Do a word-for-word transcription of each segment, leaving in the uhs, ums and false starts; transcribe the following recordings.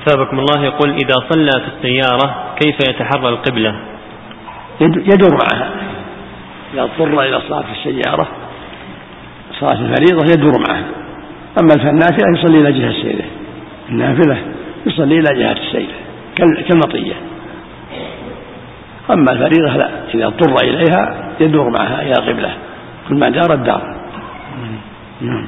أثابكم الله، يقول إذا صلى في السيارة كيف يتحرى القبلة؟ يدور معها، إذا اضطر إلى الصلاة في السيارة صلاة الفريضة يدور معها. أما النافلة يصلي إلى جهة السير، النافلة يصلي إلى جهة السير كالمطية. أما الفريضة لا، إذا اضطر إليها يدور معها إلى القبلة كل ما دار الدار. نعم.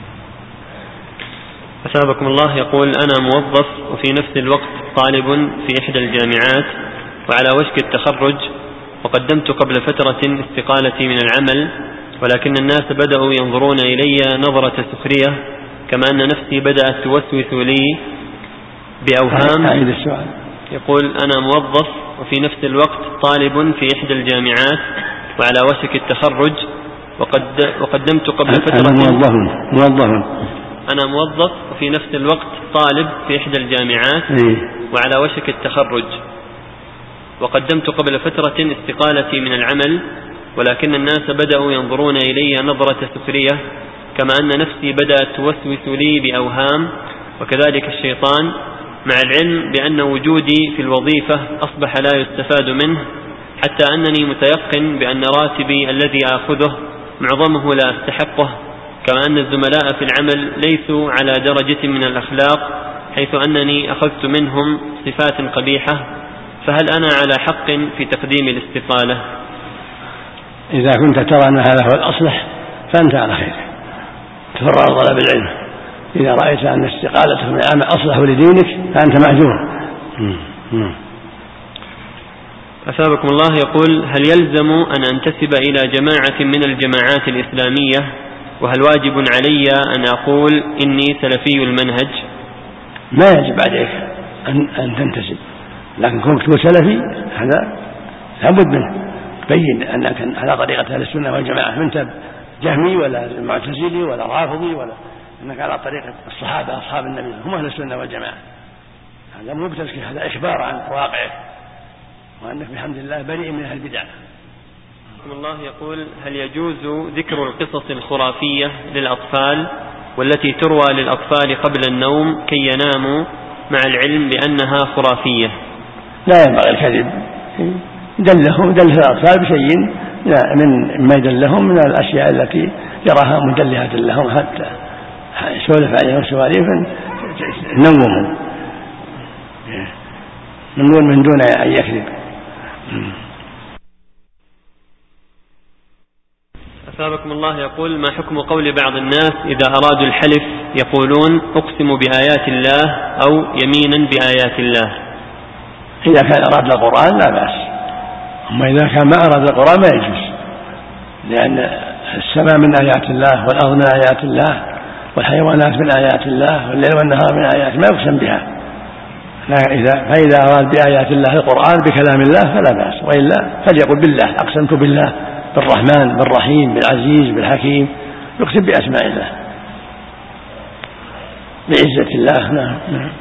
أثابكم الله، يقول أنا موظف وفي نفس الوقت طالب في إحدى الجامعات وعلى وشك التخرج، وقدمت قبل فترة استقالتي من العمل، ولكن الناس بدأوا ينظرون إلي نظرة سخرية، كما أن نفسي بدأت توسوس لي بأوهام. يقول أنا موظف وفي نفس الوقت طالب في إحدى الجامعات وعلى وشك التخرج، وقد وقدمت قبل فترة أنا موظف موظف أنا موظف وفي نفس الوقت طالب في إحدى الجامعات وعلى وشك التخرج، وقدمت قبل فترة استقالتي من العمل، ولكن الناس بدأوا ينظرون إلي نظرة سخرية، كما أن نفسي بدأت توسوس لي بأوهام، وكذلك الشيطان، مع العلم بأن وجودي في الوظيفة أصبح لا يستفاد منه، حتى أنني متيقن بأن راتبي الذي آخذه معظمه لا أستحقه، كما أن الزملاء في العمل ليسوا على درجة من الأخلاق، حيث أنني أخذت منهم صفات قبيحة، فهل أنا على حق في تقديم الاستقالة؟ إذا كنت ترى أن هذا هو الأصلح فأنت على خير، تفرغ طلب العلم. إذا رأيت أن استقالتك من العمل أصلح لدينك فأنت مأجور. أثابكم الله، يقول هل يلزم أن أنتسب إلى جماعة من الجماعات الإسلامية، وهل واجب علي أن أقول إني سلفي المنهج؟ ما يجب عليك أن, أن تنتسب، لكن كونك تكون سلفي هذا لابد منه، تبين أنك على طريقة أهل السنة والجماعة، أنت جهمي ولا معتزلي ولا رافضي، ولا أنك على طريقة الصحابة أصحاب النبي هم أهل السنة والجماعة. هذا مو بتزكية، هذا إخبار عن واقعه، وأنك بحمد الله بريء من أهل البدع. الله يقول هل يجوز ذكر القصص الخرافية للأطفال والتي تروى للأطفال قبل النوم كي يناموا، مع العلم بأنها خرافية؟ لا ينبغي الكذب، دلهم دل الأطفال بشيء من ما يدلهم من الأشياء التي يراها مدلهة لهم، حتى سولف عليهم سواليف نومهم من دون أن يكذب. أثابكم الله، يقول ما حكم قول بعض الناس إذا أرادوا الحلف يقولون أقسم بآيات الله أو يمينا بآيات الله؟ إذا كان أراد القرآن لا بأس، أما إذا كان ما أراد القرآن ما يجوز، لأن السماء من آيات الله والأرض من آيات الله والحيوانات من آيات الله والليل والنهار من آيات ما يقسم بها. فإذا أراد بآيات الله القرآن بكلام الله فلا بأس، وإلا فليقل بالله أقسمت بالله، بالرحمن بالرحيم بالعزيز بالحكيم، يقسم بأسماء الله بعزة الله. نعم. نعم.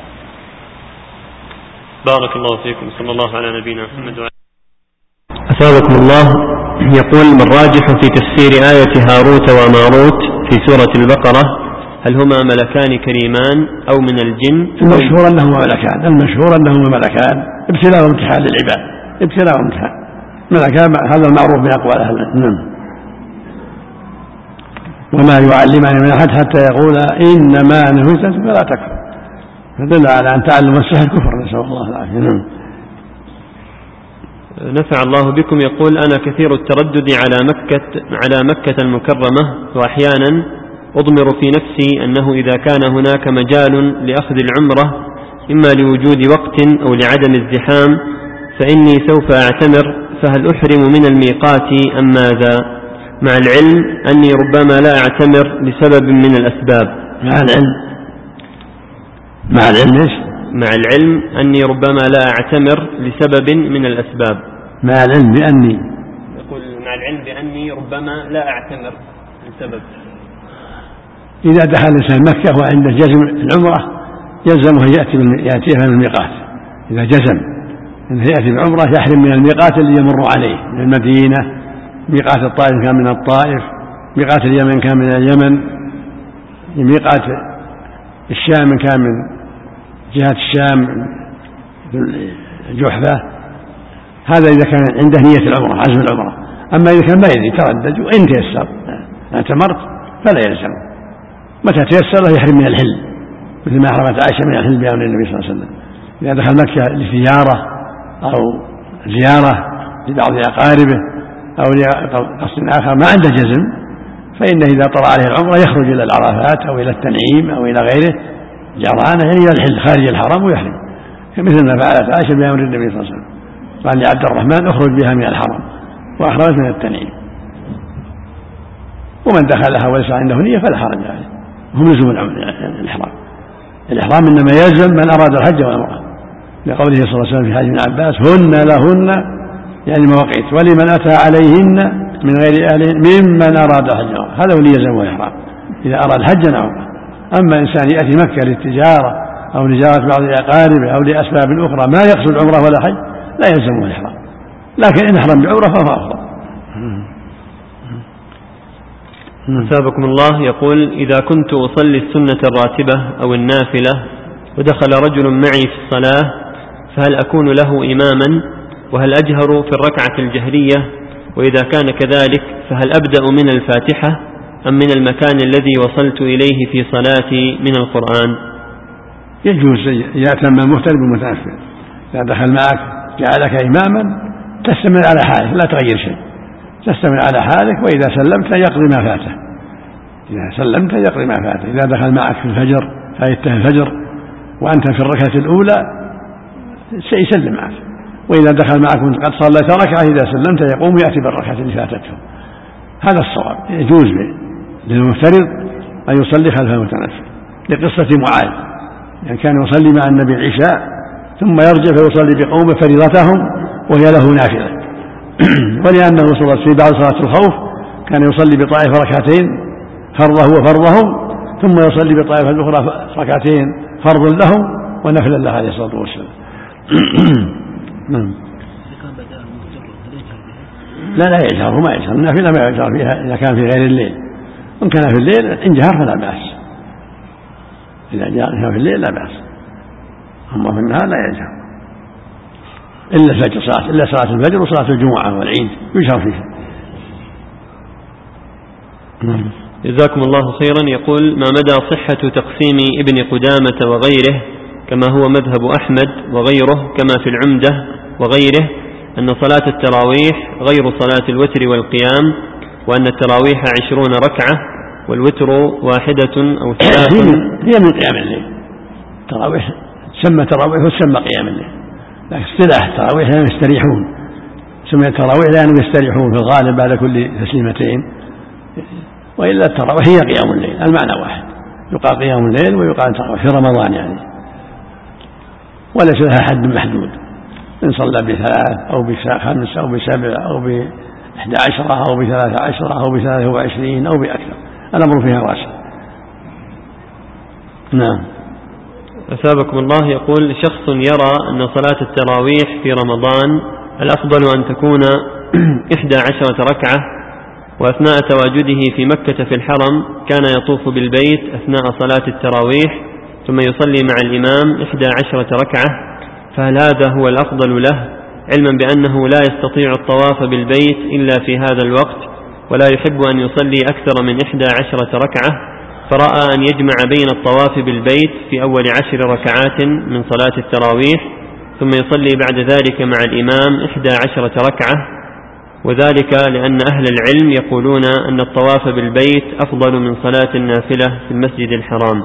بارك الله فيكم، صلى الله على نبينا محمد وعلى. أثابكم الله، يقول من راجح في تفسير آية هاروت وماروت في سورة البقرة؟ هل هما ملكان كريمان أو من الجن؟ المشهور أنهما ملكان، المشهور أنهما ملكان، ابتلاء وامتحان للعباد، ابتلاء وامتحان ملكان، هذا المعروف من أقوال أهل العلم. وما يعلمان من أحد حتى يقول إنما نهزت فلا تكفر، فدل على أن تعلم السحر كفر، نسأل الله العافية. نفع الله بكم، يقول أنا كثير التردد على مكة على مكة المكرمة، وأحيانا أضمر في نفسي أنه إذا كان هناك مجال لأخذ العمرة إما لوجود وقت أو لعدم الزحام فإني سوف أعتمر، فهل أحرم من الميقات أم ماذا؟ مع العلم أني ربما لا أعتمر لسبب من الأسباب. مع العلم مع العلم مع العلم أني ربما لا أعتمر لسبب من الأسباب. مع العلم بأني يقول مع العلم بأني ربما لا أعتمر لسبب. إذا دخل الإنسان مكة وعنده جزم العمرة يلزمه يأتي يأتيها من الميقات، إذا جزم أنه يأتي بعمرة يحرم من الميقات اللي يمر عليه من المدينة، ميقات الطائف كان من الطائف، ميقات اليمن كان من اليمن، ميقات الشام كان من جهة الشام جحفة، هذا إذا كان عنده نية العمرة عزم العمرة. أما إذا كان ما يدري تردد وإن تيسر اعتمرت فلا يلزم، متى تيسر يحرم من الحل، مثل ما حرمت عائشة من الحل بأمر النبي صلى الله عليه وسلم إذا دخل مكة لزيارة أو زيارة لبعض أقاربه أو لقصد آخر ما عنده جزم، فإنه إذا طلع عليه العمرة يخرج إلى العرفات أو إلى التنعيم أو إلى غيره جرانة يعني إلى الحل خارج الحرم ويحرم، مثل ما فعلت عائشة بأمر النبي صلى الله عليه وسلم قال لعبد الرحمن اخرج بها من الحرم وأخرجت من التنعيم. ومن دخلها وليس عنده نية فلا حرج عليه، هم لزوم الإحرام. الإحرام إنما يلزم من أراد الحج والعمرة، لقوله صلى الله عليه وسلم في حديث ابن عباس هن لهن يعني مواقيت ولمن أتى عليهن من غير أهلهن ممن أراد الحج والعمرة، هذا هو اللي يلزمه الإحرام إذا أراد الحج والعمرة. أما إنسان يأتي مكة للتجارة أو لزيارة بعض أقاربه أو لأسباب أخرى ما يقصد عمرة ولا حج لا يلزمه الإحرام، لكن إن أحرم بعمرة فهو أفضل. أثابكم الله يقول: إذا كنت أصلي السنة الراتبة أو النافلة ودخل رجل معي في الصلاة فهل أكون له إماما؟ وهل أجهر في الركعة الجهرية؟ وإذا كان كذلك فهل أبدأ من الفاتحة أم من المكان الذي وصلت إليه في صلاتي من القرآن؟ يجوز يأتم المفترض بالمتأخر، إذا دخل معك جعلك إماما تستمر على حالك لا تغير شيء، تستمر على حالك، وإذا سلمت يقضي ما فاته، إذا سلمت يقضي ما فاته. إذا دخل معك في الفجر فايته الفجر وأنت في الركعة الأولى سيسلم معك، وإذا دخل معك وأنت قد صليت ركعة إذا سلمت يقوم يأتي بالركعة اللي فاتته. هذا الصواب، يجوز للمفترض أن يصلي خلف المتنفل، لقصة معاذ يعني كان يصلي مع النبي العشاء ثم يرجع فيصلي بقومه فريضتهم وهي له نافلة ولأنه صلى الله عليه وسلم في بعد صلاة الخوف كان يصلي بطائفة ركعتين فرضه وفرضهم ثم يصلي بطائفة الأخرى ركعتين فرض لهم ونفلا له عليه الصلاة والسلام. لا لا يجهر ما يجهر، النافلة ما يجهر فيها إذا كان في غير الليل، إن كان في الليل إن جهر فلا بأس، إذا جاء في الليل لا بأس، أما في النهار لا يجهر إلا الفجر صلاة إلا صلاة الفجر وصلاة الجمعة والعيد يجهر فيها. جزاكم الله خيرا. يقول: ما مدى صحة تقسيم ابن قدامة وغيره كما هو مذهب أحمد وغيره كما في العمدة وغيره أن صلاة التراويح غير صلاة الوتر والقيام، وأن التراويح عشرون ركعة والوتر واحدة أو ثلاث؟ هي من قيام الليل، التراويح تسمى تراويح وتسمى قيام الليل، لكن اصطلاح التراويح لأنهم يستريحون، سمي التراويح لأنهم يستريحون في الغالب بعد كل تسليمتين، وإلا التراويح هي قيام الليل، المعنى واحد، يقال قيام الليل ويقال تراويح في رمضان يعني، وليس لها حد محدود، إن صلى بثلاث أو بخمس أو بسبع أو بإحدى عشرة أو بثلاث عشرة أو بثلاثة وعشرين أو بأكثر، الأمر فيها واسع. نعم. أثابكم الله يقول: شخص يرى أن صلاة التراويح في رمضان الأفضل أن تكون إحدى عشرة ركعة، وأثناء تواجده في مكة في الحرم كان يطوف بالبيت أثناء صلاة التراويح ثم يصلي مع الإمام إحدى عشرة ركعة، فهل هذا هو الأفضل له، علما بأنه لا يستطيع الطواف بالبيت إلا في هذا الوقت ولا يحب أن يصلي أكثر من إحدى عشرة ركعة، فرأى أن يجمع بين الطواف بالبيت في أول عشر ركعات من صلاة التراويح ثم يصلي بعد ذلك مع الإمام إحدى عشرة ركعة، وذلك لأن أهل العلم يقولون أن الطواف بالبيت أفضل من صلاة النافلة في المسجد الحرام؟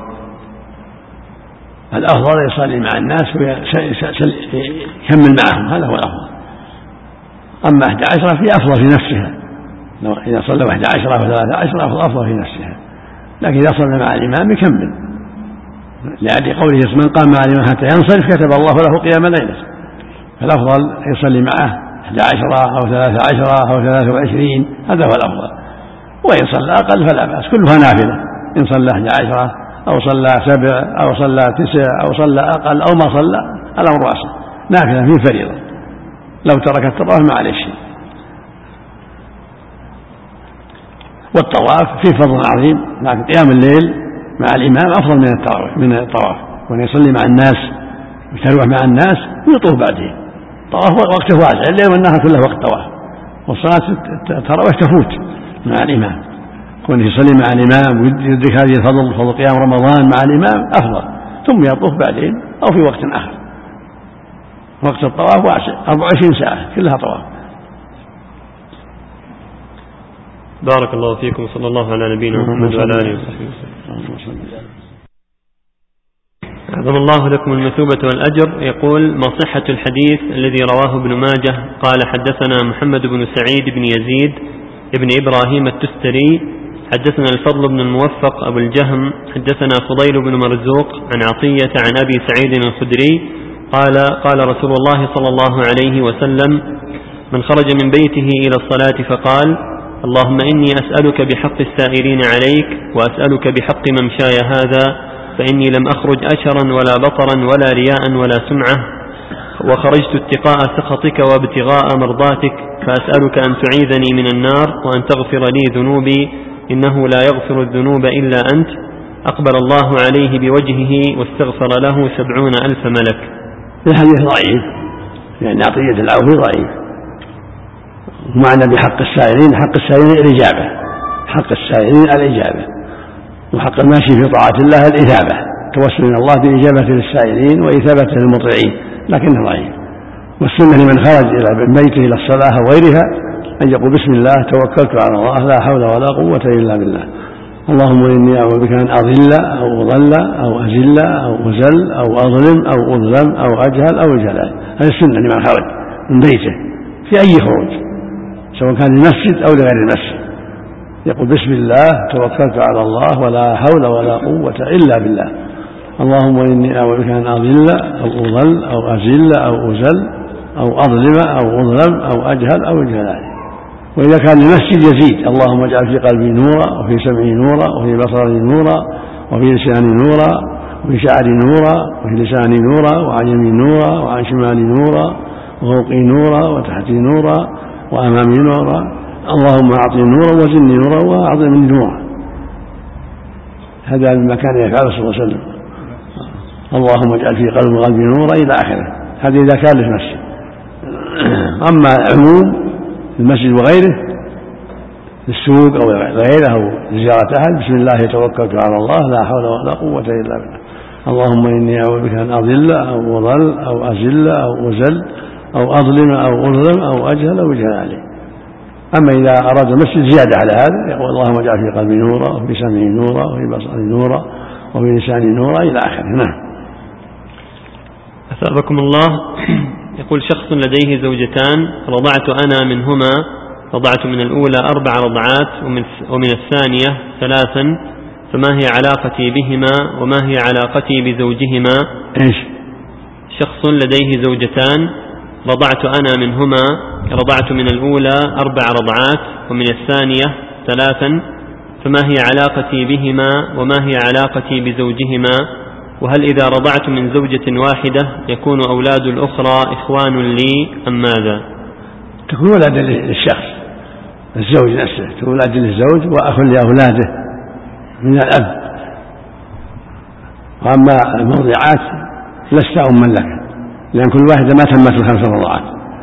الأفضل يصلي مع الناس ويكمل معهم، هذا هو الأفضل. أما إحدى عشرة في أفضل في نفسها، إذا صلى إحدى عشرة أو ثلاثة عشرة أفضل في نفسها، لكن إذا صلى مع الإمام يكمل، لأجل قوله من قام مع الإمام حتى ينصرف كتب الله له قيام ليلة، فالأفضل يصلي معه إحدى عشرة أو ثلاثة عشرة أو ثلاثة وعشرين، هذا هو الأفضل. وإن صلى أقل فلا بأس، كلها نافلة، إن صلى إحدى عشرة أو صلى سبع أو صلى تسع أو صلى أقل أو ما صلى الأمر واسع، نافلة في فريضة، لو ترك الطواف ما عليه شيء. والطواف فيه فضل عظيم، لكن قيام الليل مع الإمام أفضل من الطواف من الطواف وأن يصلي مع الناس يتروح مع الناس ويطوف بعدين. طواف وقته واسع، الليل والنهار كله وقت طواف، والصلاة التراويح تفوت مع الإمام. كون يصلي مع الإمام ويدرك هذه الفضل، فضل قيام رمضان مع الإمام أفضل، ثم يطوف بعدين أو في وقت آخر. وقت الطواف واسع، أربع وعشرين ساعة كلها طواف. بارك الله فيكم، صلى الله على نبينا محمد وعلى آله وصحبه وسلم. أعظم الله لكم المثوبة والأجر. يقول: ما صحة الحديث الذي رواه ابن ماجه قال: حدثنا محمد بن سعيد بن يزيد ابن إبراهيم التستري حدثنا الفضل بن الموفق أبو الجهم حدثنا فضيل بن مرزوق عن عطية عن أبي سعيد الخدري قال: قال رسول الله صلى الله عليه وسلم: من خرج من بيته إلى الصلاة فقال: اللهم إني أسألك بحق السائرين عليك، وأسألك بحق ممشاي هذا، فإني لم أخرج أشرا ولا بطرا ولا رياء ولا سمعة، وخرجت اتقاء سخطك وابتغاء مرضاتك، فأسألك أن تعيذني من النار وأن تغفر لي ذنوبي، إنه لا يغفر الذنوب إلا أنت. أقبل الله عليه بوجهه واستغفر له سبعون ألف ملك. الحديث ضعيف، يعني عطية العوفي ضعيف. ومعنى بحق السائلين، حق السائلين الإجابة، حق السائلين الإجابة، وحق الماشي في طاعة الله الإثابة، توسل إلى الله بإجابة للسائلين وإثابة للمطيعين، لكنه ضعيف. والسنة لمن خرج إلى بيته إلى الصلاة وغيرها أن يقول: بسم الله توكلت على الله لا حول ولا قوة إلا بالله، اللهم إني أعوذ بك أن أضل أو أضل أو أزل أو أزل أو أظلم أو أظلم أو أجهل أو جلال. هذه السنة لمن خرج من بيته في أي خروج، سواء كان للمسجد أو لغير المسجد، يقول: بسم الله توكلت على الله ولا حول ولا قوة إلا بالله، اللهم إني أعوذ بك أن أضل أو أضل أو أزل أو أزل أو أظلم أو أظلم أو أجهل أو جلال. وإذا كان المسجد يزيد: اللهم اجعل في قلبي نورا، وفي سمعي نورا، وفي بصري نورا، وفي لساني نورا، وفي شعري نورا، وفي لساني نورا، وعن يميني نورا، وعن شمالي نورا، وفوقي نورا، وتحتي نورا، وأمامي نورا، اللهم أعطني نورا وزدني نورا وأعظمني نورا. هذا مما كان يفعله صلى الله عليه وسلم: اللهم اجعل في قلبي نورا إلى آخره. هذا إذا كان للمسجد. أما عموم المسجد وغيره، السوق أو غيره أو زيارة أحد: بسم الله توكلت على الله لا حول ولا قوة إلا بالله، اللهم إني أعوذ بك أن أضل أو أضل أو أزل أو أزل أو أظلم أو أظلم أو أجهل أو جلالي. أما إذا أراد المسجد زيادة على هذا يقول: اللهم اجعل في قلبي نورا، وفي سمعي نورا، وفي بصري نورا، وفي لساني نورا إلى آخره. نعم. أثابكم الله. يقول: شخص لديه زوجتان، رضعت أنا منهما، رضعت من الأولى أربع رضعات ومن الثانية ثلاثا، فما هي علاقتي بهما وما هي علاقتي بزوجهما؟ إيش؟ شخص لديه زوجتان، رضعت أنا منهما، رضعت من الأولى أربع رضعات ومن الثانية ثلاثا، فما هي علاقتي بهما وما هي علاقتي بزوجهما؟ وهل إذا رضعت من زوجة واحدة يكون أولاد الأخرى إخوان لي أم ماذا؟ تكون ولد للشخص، الزوج نفسه تكون ولد للزوج وأخ لأولاده من الأب. وأما المرضعات لست أما لك، لأن كل واحدة ما تمت الخمس رضعات،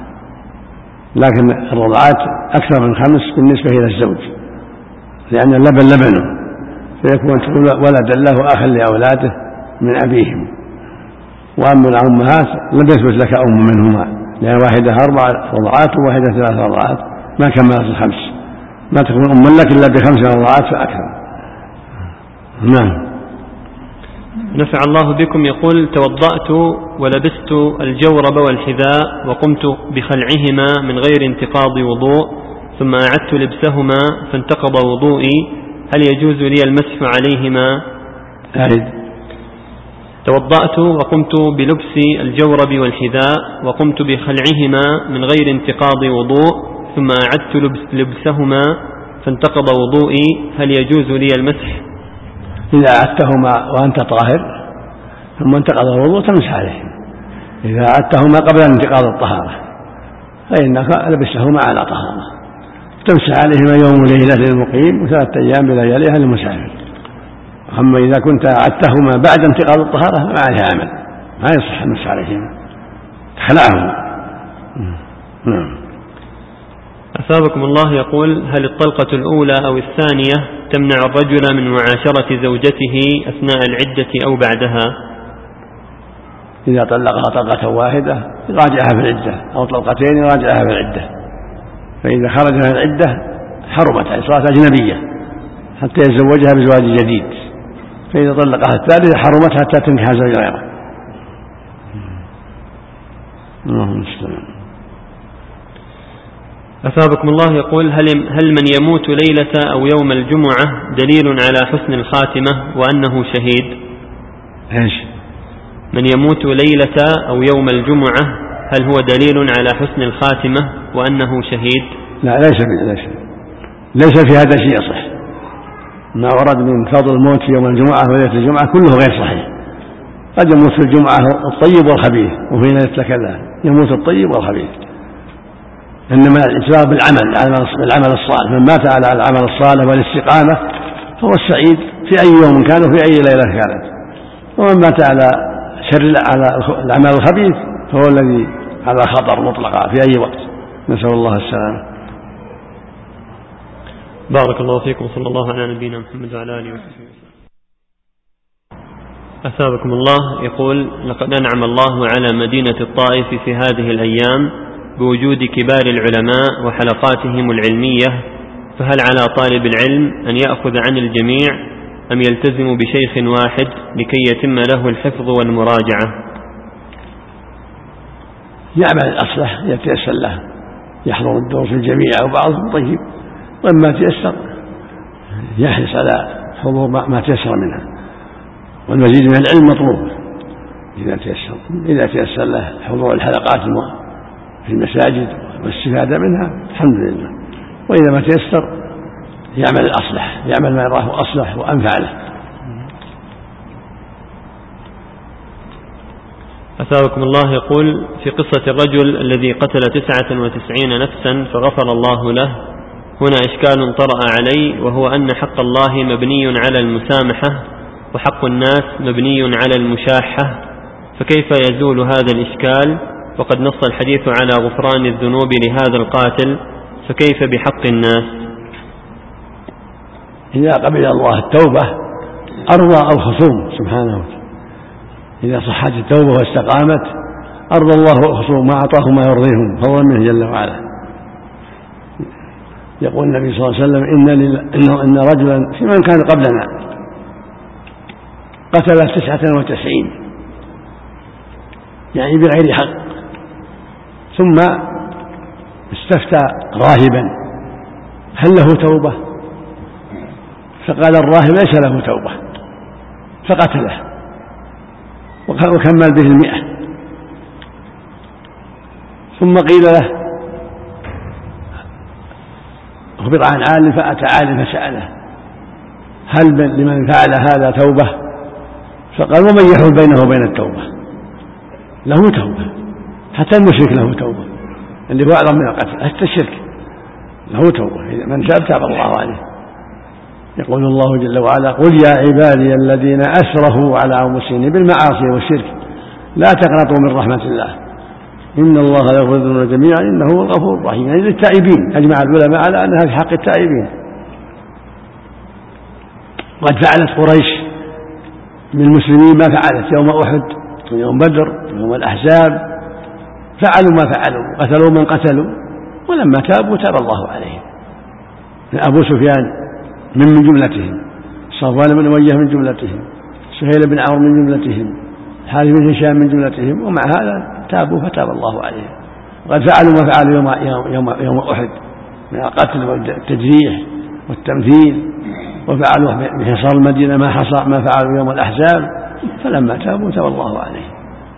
لكن الرضعات أكثر من خمس بالنسبة إلى الزوج، لأن اللبن لبنه، فيكون ولدا له أخا لأولاده من أبيهم. وأما الأمهات لم يثبت لك أم منهما، لأن واحدة أربع رضعات وواحدة ثلاث رضعات ما كملت الخمس، ما تكون أم لك إلا بخمس رضعات فأكثر. نعم. نفع الله بكم. يقول: توضأت ولبست الجورب والحذاء وقمت بخلعهما من غير انتقاض وضوء، ثم أعدت لبسهما فانتقض وضوئي، هل يجوز لي المسح عليهما؟ أعد. توضأت وقمت بلبس الجورب والحذاء وقمت بخلعهما من غير انتقاض وضوء، ثم أعدت لبس لبسهما فانتقض وضوئي، هل يجوز لي المسح؟ إذا أعدتهما وأنت طاهر ثم انتقض الوضوء تمسح عليه. إذا أعدتهما قبل انتقاض الطهارة فإنك لبستهما على طهارة، تمسح عليهما يوم وليلة للمقيم وثلاثة أيام بلياليها للمسافر. أما إذا كنت أعدتهما بعد انتقاض الطهارة فما عليها عمل، ما يصح النص عليهما، خلعهم. نعم. أثابكم الله يقول: هل الطلقة الأولى أو الثانية تمنع الرجل من معاشرة زوجته أثناء العدة أو بعدها؟ إذا طلقها طلقة واحدة يراجعها في العدة، أو طلقتين يراجعها في العدة، فإذا خرج من العدة حرمت صارت أجنبية حتى يتزوجها بزواج جديد، فإذا طلقها الثالثة حرمت حتى تنكح زوج غيره. اللهم المستعان. أثابكم الله يقول: هل هل من يموت ليلة أو يوم الجمعة دليل على حسن الخاتمة وأنه شهيد؟ إيش؟ من يموت ليلة أو يوم الجمعة هل هو دليل على حسن الخاتمة وأنه شهيد؟ لا، ليس ليس ليس في هذا شيء يصح. ما ورد من فضل الموت في يوم الجمعة وليلة الجمعة كله غير صحيح. قد يموت في الجمعة الطيب والخبيث، وفي ليلة كذا يموت الطيب والخبيث. إنما الإسراء بالعمل بالعمل الصالح، من مات على العمل الصالح والاستقامة هو السعيد في أي يوم كان وفي أي ليلة كانت، ومن مات على شر على العمل الخبيث فهو الذي على خطر مطلقا في أي وقت. نسأل الله السلامة. بارك الله فيكم، صلى الله على نبينا محمد وعلى آله وصحبه وسلم. أثابكم الله يقول: لقد أنعم الله على مدينة الطائف في هذه الأيام بوجود كبار العلماء وحلقاتهم العلمية، فهل على طالب العلم أن يأخذ عن الجميع أم يلتزم بشيخ واحد لكي يتم له الحفظ والمراجعة؟ يعمل الأصلح يتيسر له، يحضر الدروس الجميع وبعضهم طيب، وما تيسر يحرص على حضور ما تيسر منها، والمزيد من العلم مطلوب إذا تيسر إذا تيسر له حضور الحلقات في المساجد والاستفادة منها الحمد لله، وإذا ما تيسر يعمل الأصلح، يعمل ما يراه أصلح وأنفع له. أثابكم الله يقول: في قصة الرجل الذي قتل تسعة وتسعين نفسا فغفر الله له، هنا إشكال طرأ علي، وهو أن حق الله مبني على المسامحة وحق الناس مبني على المشاحة، فكيف يزول هذا الإشكال وقد نص الحديث على غفران الذنوب لهذا القاتل، فكيف بحق الناس؟ إذا قبل الله التوبة أرضى الخصوم سبحانه وتعالى، إذا صحت التوبة واستقامت أرضى الله الخصوم ما أعطاهم ما يرضيهم فضلا منه جل وعلا. يقول النبي صلى الله عليه وسلم: إن, إن, إن رجلا في من كان قبلنا قتل تسعة وتسعين يعني بغير حق، ثم استفتى راهبا هل له توبة؟ فقال الراهب ليس له توبة، فقتله وكمل به المئة. ثم قيل له أخبر عن عالم، فأتى عالم فسأله هل لمن فعل هذا توبة؟ فقال: ومن يحول بينه وبين التوبة؟ له توبة، حتى المشرك له توبة اللي هو أعظم من القتل، حتى الشرك له توبة، إذا من تاب تاب الله عليه. يقول الله جل وعلا: قل يا عبادي الذين أسرفوا على أنفسهم بالمعاصي والشرك لا تقنطوا من رحمة الله إن الله يغفر الذنوب جميعا إنه هو الغفور الرحيم. يعني للتائبين، أجمع العلماء على أنها في حق التائبين. قد فعلت قريش من المسلمين ما فعلت يوم أحد ويوم بدر ويوم الأحزاب، فعلوا ما فعلوا، قتلوا من قتلوا، ولما تابوا تاب الله عليهم. أبو سفيان من من جملتهم، صفوان بن أمية من جملتهم، سهيل بن عمرو من جملتهم، حارث بن هشام من جملتهم، ومع هذا تابوا فتاب الله عليهم. وقد فعلوا ما فعلوا يوم, يوم, يوم أحد من القتل والتجريح والتمثيل، وفعلوا بحصار المدينة ما حصل ما فعلوا يوم الأحزاب، فلما تابوا تاب الله عليهم.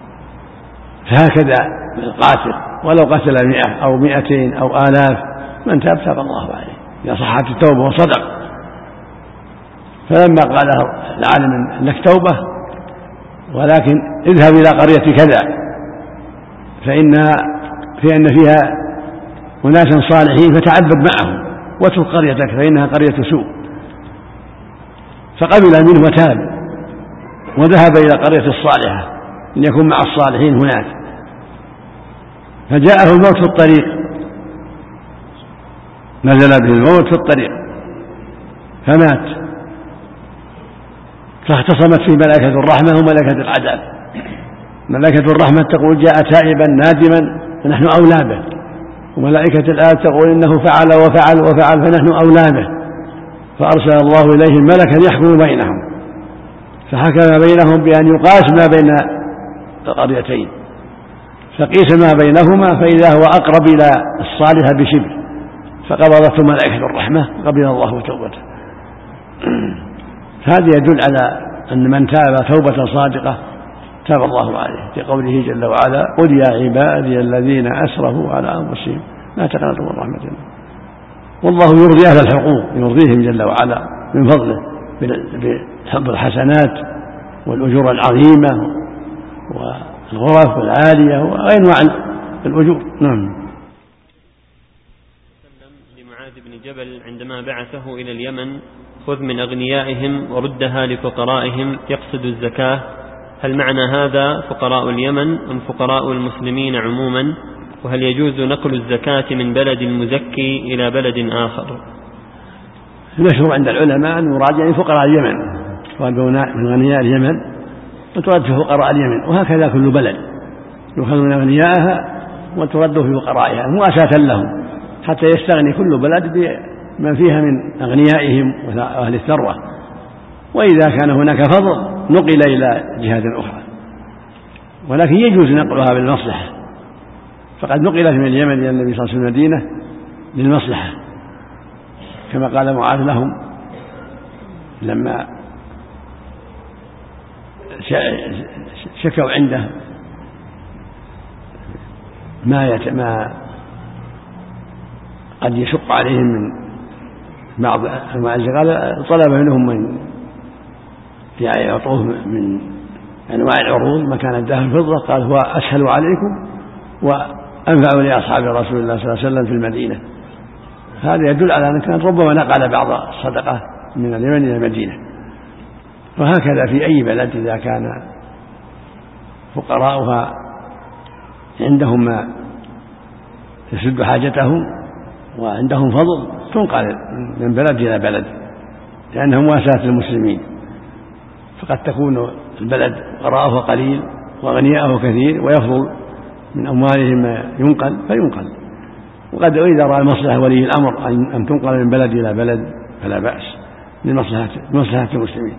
فهكذا القاتل ولو قتل مئة أو مئتين أو آلاف، من تاب تاب الله عليه إذا صحت التوبة وصدق. فلما قال العالم لك توبة ولكن اذهب إلى قرية كذا فإنها فإن فيها أناسا صالحين فتعبد معهم، واترك قريتك فإنها قرية سوء. فقبل منه وتاب وذهب إلى قرية الصالحة أن يكون مع الصالحين هناك. فجاءه الموت في الطريق، نزل به الموت في الطريق فمات، فاختصمت فيه ملائكة الرحمة وملائكة العذاب. ملائكة الرحمة تقول جاء تائبا نادما فنحن أولى به، وملائكة العذاب تقول إنه فعل وفعل وفعل فنحن أولى به، فأرسل الله إليهم ملكا يحكم بينهم، فحكم بينهم بأن يقاس ما بين القريتين، فقيس ما بينهما فإذا هو أقرب إلى الصالح بشبر، فقبضته ملائكة الرحمة قبل الله توبته. هذا يدل على أن من تاب توبة صادقة تاب الله عليه، في قوله جل وعلا قل يا عبادي الذين أسرفوا على أنفسهم لا تقنطوا من رحمة الله. والله يرضي أهل الحقوق، يرضيهم جل وعلا من فضله بحب الحسنات والأجور العظيمة والغرف العالية وأنواع الأجور. نعم. لمعاذ بن جبل عندما بعثه إلى اليمن خذ من أغنيائهم وردها لفقرائهم يقصد الزكاة، هل معنى هذا فقراء اليمن أم فقراء المسلمين عموما؟ وهل يجوز نقل الزكاة من بلد المزكي إلى بلد آخر؟ المشهور عند العلماء أن المراد يعني فقراء اليمن، من أغنياء اليمن وترد في فقراء اليمن، وهكذا كل بلد يؤخذ من أغنيائها وترد في فقرائها مواساة لهم حتى يستغني كل بلد بمن فيها من أغنيائهم وأهل الثروة، وإذا كان هناك فضل نقل إلى جهات أخرى، ولكن يجوز نقلها بالمصلحة، فقد نقلت من اليمن إلى النبي صلى الله عليه وسلم المدينة للمصلحة، كما قال معاذ لهم لما شكوا عنده ما ما قد يشق عليهم من بعض أنواع الزكاة، طلب منهم من يعطوه من أنواع العروض مكان الذهب الفضة، قال هو أسهل عليكم وأنفع لأصحاب رسول الله صلى الله عليه وسلم في المدينة. هذا يدل على أن كان ربما نقل بعض الصدقة من اليمن إلى المدينة. وهكذا في أي بلد إذا كان فقراؤها عندهم ما يسد حاجتهم وعندهم فضل تنقل من بلد إلى بلد لأنهم مواساة المسلمين، فقد تكون البلد فقراؤه قليل وأغنياءه كثير ويفضل من أموالهم ما ينقل فينقل، وقد إذا رأى مصلحة ولي الأمر أن تنقل من بلد إلى بلد فلا بأس لمصلحة مصلحة المسلمين.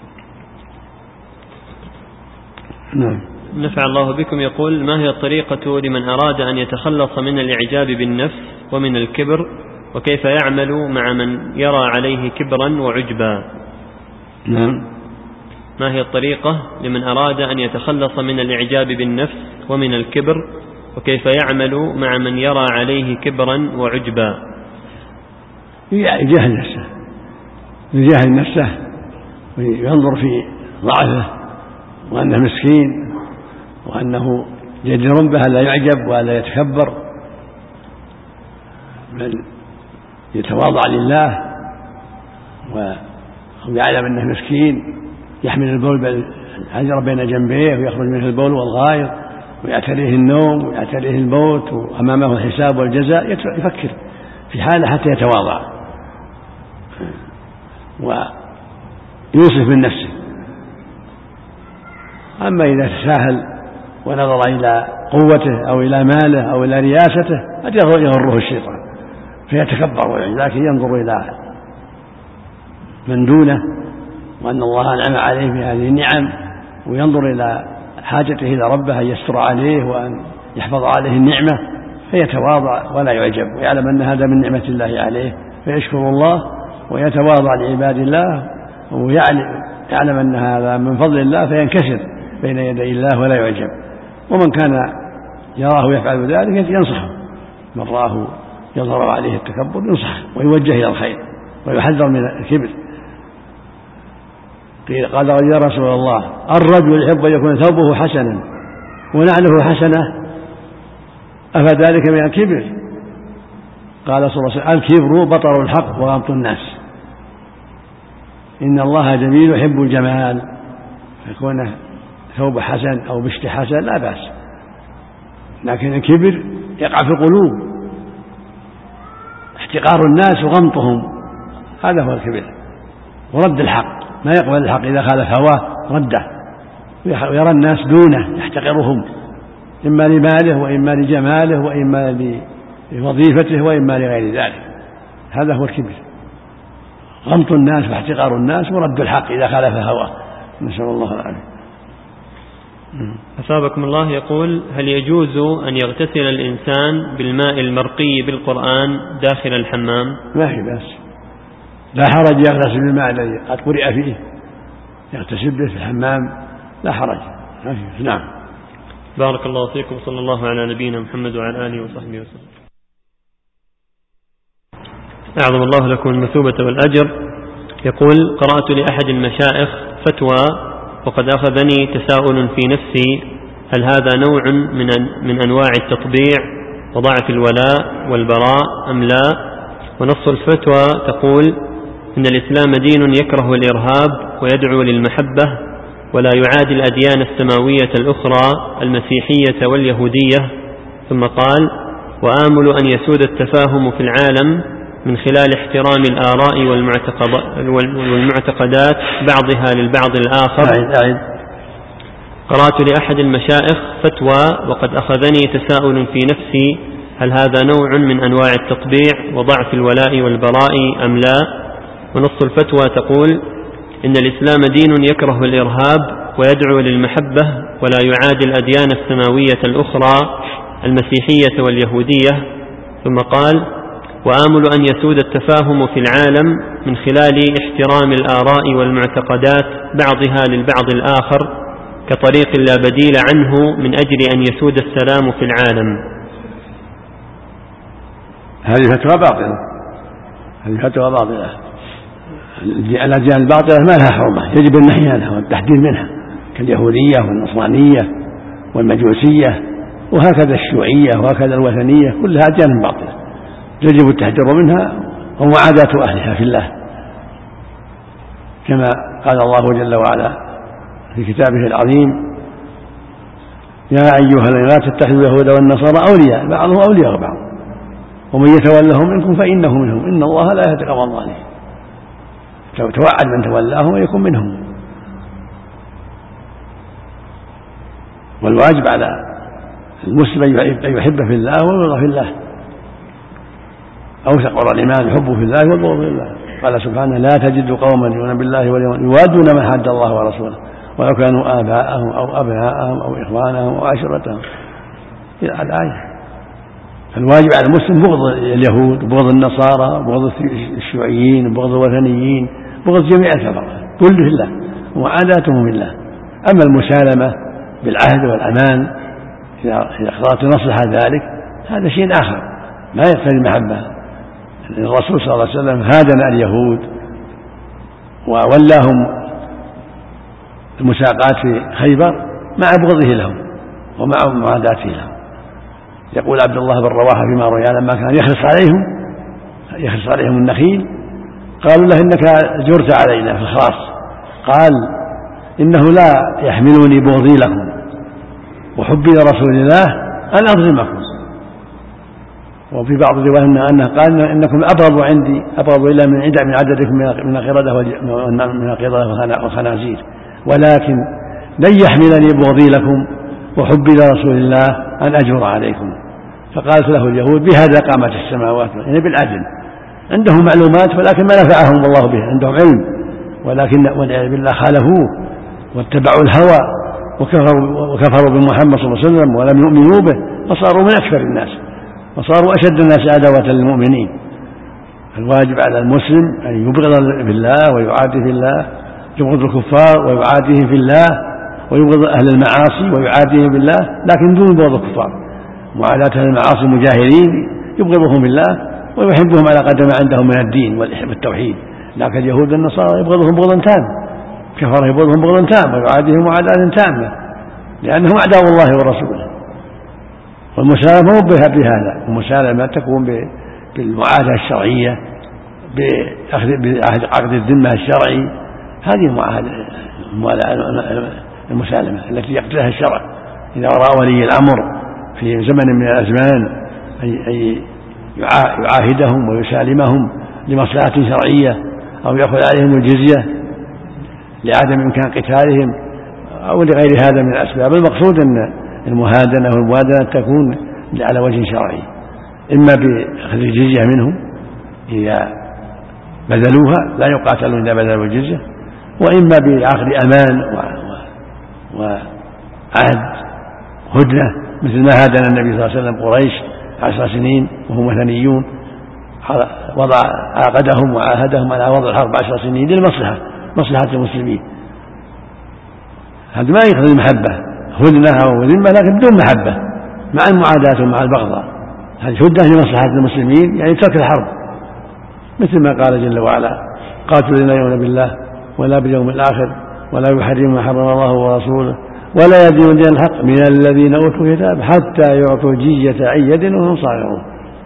نعم. نفع الله بكم. يقول ما هي الطريقة لمن أراد أن يتخلص من الإعجاب بالنفس ومن الكبر، وكيف يعمل مع من يرى عليه كبرا وعجبا؟ نعم. ما هي الطريقة لمن أراد أن يتخلص من الإعجاب بالنفس ومن الكبر، وكيف يعمل مع من يرى عليه كبرا وعجبا؟ يجاهد نفسه يجاهد نفسه وينظر في ضعفه وأنه مسكين وأنه جدير به لا يعجب ولا يتكبر، بل يتواضع لله ويعلم أنه مسكين، يحمل البول الحجر بين جنبيه ويخرج منه البول والغائط ويعتريه النوم ويعتريه الموت وأمامه الحساب والجزاء، يفكر في حاله حتى يتواضع ويوصف من نفسه. أما إذا تساهل ونظر إلى قوته أو إلى ماله أو إلى رياسته قد يغره الشيطان فيتكبر، لكن ينظر إلى من دونه وأن الله أنعم عليه بهذه النعم، وينظر إلى حاجته إلى ربه أن يستر عليه وأن يحفظ عليه النعمة فيتواضع ولا يعجب، ويعلم أن هذا من نعمة الله عليه فيشكر الله ويتواضع لعباد الله، ويعلم أن هذا من فضل الله فينكسر بين يدي الله ولا يعجب. ومن كان يراه يفعل ذلك ينصحه، من راه يظهر عليه التكبر ينصحه ويوجه إلى الخير ويحذر من الكبر. قال يا رسول الله الرجل يحب أن يكون ثوبه حسنا ونعله حسنة أفذلك من الكبر؟ قال صلى الله عليه وسلم الكبر بطر الحق وغمط الناس، إن الله جميل يحب الجمال، فيكون ثوب حسن أو بشت حسن لا بأس، لكن الكبر يقع في القلوب، احتقار الناس وغمطهم، هذا هو الكبر، ورد الحق، ما يقبل الحق إذا خالف هواه رده، ويرى الناس دونه يحتقرهم، إما لماله وإما لجماله وإما لوظيفته وإما لغير ذلك، هذا هو الكبر، غمط الناس واحتقار الناس ورد الحق إذا خالف هواه، نسأل الله العافية. أثابكم الله، يقول: هل يجوز أن يغتسل الإنسان بالماء المرقي بالقرآن داخل الحمام؟ ما في بأس، لا حرج يغتسل بالماء الذي قد قرئ فيه، يغتسل به في الحمام لا حرج. نعم. بارك الله فيكم، صلى الله على نبينا محمد وعلى آله وصحبه وسلم. أعظم الله لكم المثوبة والأجر. يقول: قرأت لأحد المشائخ فتوى وقد أخذني تساؤل في نفسي، هل هذا نوع من من أنواع التطبيع وضعف الولاء والبراء أم لا؟ ونص الفتوى تقول إن الإسلام دين يكره الإرهاب ويدعو للمحبة ولا يعادي الأديان السماوية الأخرى المسيحية واليهودية. ثم قال: وآمل أن يسود التفاهم في العالم من خلال احترام الآراء والمعتقدات بعضها للبعض الآخر. قرأت لأحد المشائخ فتوى وقد أخذني تساؤل في نفسي، هل هذا نوع من أنواع التطبيع وضعف الولاء والبراء أم لا؟ ونص الفتوى تقول إن الإسلام دين يكره الإرهاب ويدعو للمحبة ولا يعادي الأديان السماوية الأخرى المسيحية واليهودية. ثم قال: وآمل أن يسود التفاهم في العالم من خلال احترام الآراء والمعتقدات بعضها للبعض الآخر كطريق لا بديل عنه من أجل أن يسود السلام في العالم. هذه فتوى باطلة، هذه فتوى باطلة، الأديان الباطلة ما لها حرمة، يجب النهي عنها والتحذير منها، كاليهودية والنصرانية والمجوسية وهكذا الشيوعية وهكذا الوثنية، كلها أديان باطلة يجب التحذير منها ومعاداة أهلها في الله، كما قال الله جل وعلا في كتابه العظيم: يا أيها الذين لا تتخذوا اليهود والنصارى أولياء بعضهم أولياء بعض ومن يتولهم منكم فإنه منهم إن الله لا يهدي القوم الظالمين. توعد من تولاهم ويكون منهم. والواجب على المسلم أن يحب في الله ويبغض في الله، أوثق الإيمان الحب في الله والبغض في الله. قال سبحانه: لا تجد قوما يؤمنون بالله واليوم يوادون من حاد الله ورسوله ولو كانوا آباءهم أو أبناءهم أو إخوانهم أو عشيرتهم، إلى الآية. فالواجب على المسلم بغض اليهود وبغض النصارى وبغض الشيوعيين وبغض الوثنيين وبغض جميع الكفرة كله في الله ومعاداتهم في الله. أما المسالمة بالعهد والأمان إذا اختارت مصلحة ذلك هذا شيء آخر ما يقتضي المحبة. الرسول صلى الله عليه وسلم هادن اليهود وولاهم المساقات في خيبر مع بغضه لهم ومع معاداته لهم. يقول عبد الله بن رواحة فيما روى لما كان يخلص عليهم يخلص عليهم النخيل قالوا له: إنك جرت علينا في الخاص. قال: إنه لا يحملني بغضي لكم وحبي لرسول الله أن أظلمكم. وفي بعض الروايات أنه قال: إنكم أبغض عندي أبغض إلا من عند من عددكم من القردة من القردة والخنازير، ولكن لن يحملني بغضي لكم وحبي لرسول الله أن أجور عليكم. فقالت له اليهود: بهذا قامت السماوات، يعني بالعدل. عندهم معلومات ولكن ما نفعهم الله به، عندهم علم ولكن والعياذ بالله خالفوه واتبعوا الهوى وكفروا, وكفروا بمحمد صلى الله عليه وسلم ولم يؤمنوا به فصاروا من أكثر الناس وصاروا أشد الناس عداوة للمؤمنين. الواجب على المسلم أن يبغض في الله ويعادي في الله، يبغض الكفار ويعاديهم في الله، ويبغض أهل المعاصي ويعاديهم بالله، لكن دون بغض الكفار. معاداة أهل المعاصي مجاهرين يبغضهم بالله ويحبهم على قدر ما عندهم من الدين والتوحيد، لكن اليهود والنصارى يبغضهم بغضا تام، كفر يبغضهم بغضا تام ويعاديهم معاداة تامة لأنهم أعداء الله ورسوله. والمسالمة مو بهذا، المسالمة تكون بالمعاهدة الشرعية بعقد الذمة الشرعي، هذه المعاهدة المسالمة التي يقتضيها الشرع. إذا رأى ولي الأمر في زمن من الأزمان أن يعاهدهم ويسالمهم لمصلحة شرعية أو يأخذ عليهم الجزية لعدم إمكان قتالهم أو لغير هذا من الأسباب، المقصود أن المهادنة والموادنة تكون على وجه شرعي، إما بأخذ الجزية منهم إذا بذلوها لا يقاتلون إذا بذلوا الجزية، وإما بعقد أمان وعهد هدنة مثل ما هادن النبي صلى الله عليه وسلم قريش عشر سنين وهم وثنيون، وضع عقدهم وعاهدهم على وضع الحرب عشر سنين للمصلحة مصلحة المسلمين. هذا ما يقتضي المحبة، هدنة أو ذمة لكن بدون محبة مع المعاداة ومع البغضاء. هذه هدنة لمصلحة المسلمين يعني ترك الحرب، مثل ما قال جل وعلا: قاتلوا لا يؤمنون بالله ولا باليوم الآخر ولا يحرموا ما حرم الله ورسوله ولا يدينون دين الحق من الذين أوتوا الكتاب حتى يعطوا الجزية عن يد وهم صاغرون.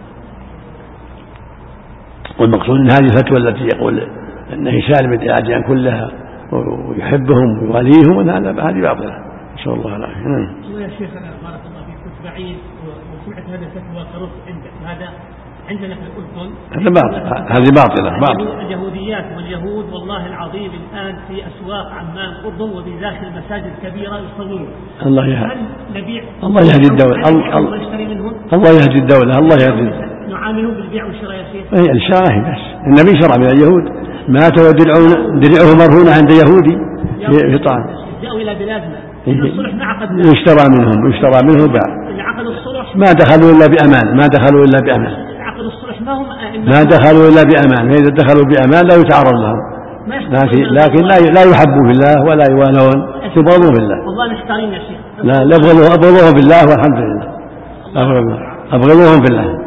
والمقصود من هذه الفتوى التي يقول أنه يسالم الأديان كلها ويحبهم ويواليهم، هذه باطلة، نسأل الله العافية. يا شيخ بارك الله فيك، كنت بعيد وسمعت هذا الفتوى قررت عندك، هذا عندنا في الأردن هذا باطل، هذه باطلة باطلة. اليهوديات واليهود والله العظيم الآن في أسواق عمان الأردن وبداخل مساجد كبيرة يصلون. الله يهدي نبيع الله يهدي الدولة الله نشتري منهم الله يهدي الدولة الله يهدي نعاملهم بالبيع والشراء يا شيخ. أي الشراء بس النبي شرع من اليهود مات ودرعه درعه مرهونة عند يهودي في طعام جاءوا إلى بلادنا يشترى منهم ويشترى منه باع، ما دخلوا إلا بأمان ما دخلوا إلا بأمان ما دخلوا إلا بأمان، فإذا دخلوا بأمان لا يتعرض لهم، لكن, لكن لا يحبوا في الله ولا يوالون، يبغضوا في الله. والله محتارين يا شيخ. لا أبغضوهم في الله والحمد لله، أبغضوهم في الله.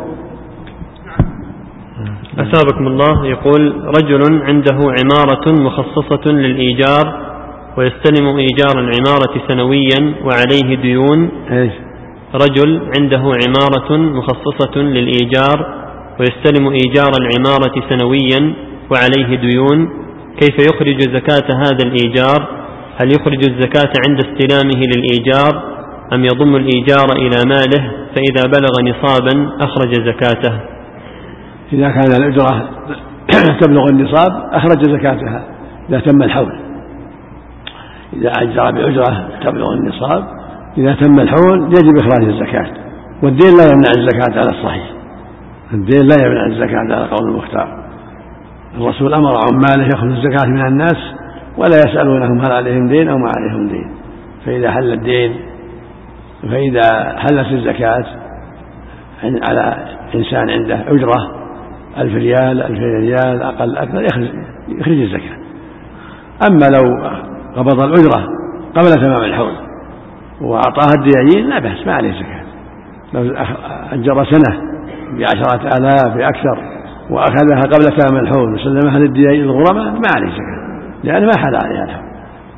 أثابكم الله. يقول: رجل عنده عمارة مخصصة للإيجار ويستلم إيجار العمارة سنويا وعليه ديون. إيش؟ رجل عنده عمارة مخصصة للإيجار ويستلم إيجار العمارة سنويا وعليه ديون، كيف يخرج زكاة هذا الإيجار؟ هل يخرج الزكاة عند استلامه للإيجار أم يضم الإيجار إلى ماله فإذا بلغ نصابا أخرج زكاته؟ إذا كان الأجرة تبلغ النصاب أخرج زكاتها إذا تم الحول، إذا أجر بأجرة تبلغ النصاب إذا تم الحول يجب إخراج الزكاة، والدين لا يمنع الزكاة على الصحيح، الدين لا يمنع الزكاة على قول المختار. الرسول أمر عماله يأخذ الزكاة من الناس ولا يسألونهم هل عليهم دين أو ما عليهم دين، فإذا حل الدين فإذا حلت الزكاة على إنسان عنده أجرة ألف ريال ألف ريال أقل أكثر يخرج الزكاة. أما لو قبض الأجرة قبل تمام الحول وأعطاها الديين لا بأس ما عليه زكاة. لو أجر سنة بعشرة آلاف بأكثر وأخذها قبل تمام الحول وسلمها للديين الغرماء ما عليه زكاة لأن ما حل عليها الحول.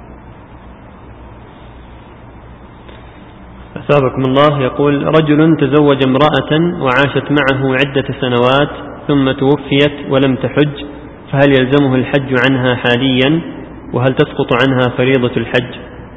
أثابكم الله. يقول: رجل تزوج امرأة وعاشت معه عدة سنوات ثم توفيت ولم تحج، فهل يلزمه الحج عنها حاليا؟ وهل تسقط عنها فريضة الحج؟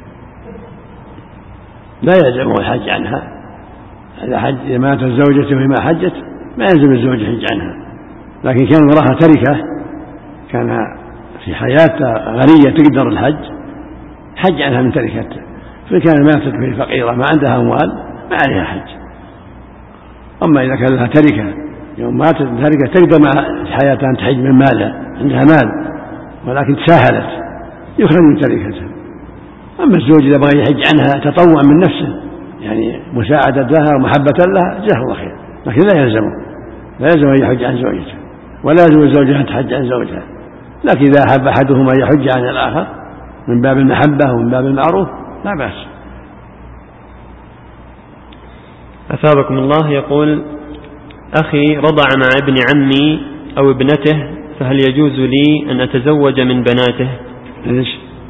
لا يلزمه الحج عنها، إذا حج إذا ماتت زوجته وما حجت ما يلزم الزوج الحج عنها، لكن كان وراها تركة كان في حياته غنية تقدر الحج حج عنها من تركته، فكان ماتت في فقيرة ما عندها أموال ما عليها حج. أما إذا كان لها تركة يوم ماتت تركة تقدر مع حياتها أن تحج من مالها عندها مال ولكن تساهلت يخرج من تركتها. أما الزوج إذا بغى يحج عنها تطوع من نفسه يعني مساعدة لها ومحبة لها جزاه الله خير، لكن لا يلزمه لا يلزم أن يحج عن زوجته ولا يلزم زوجها أن تحج عن زوجها، لكن إذا أحب أحدهما أن يحج عن الآخر من باب المحبة ومن باب المعروف لا بأس. أثابكم الله. يقول: أخي رضع مع ابن عمي أو ابنته، فهل يجوز لي أن أتزوج من بناته؟ إيش؟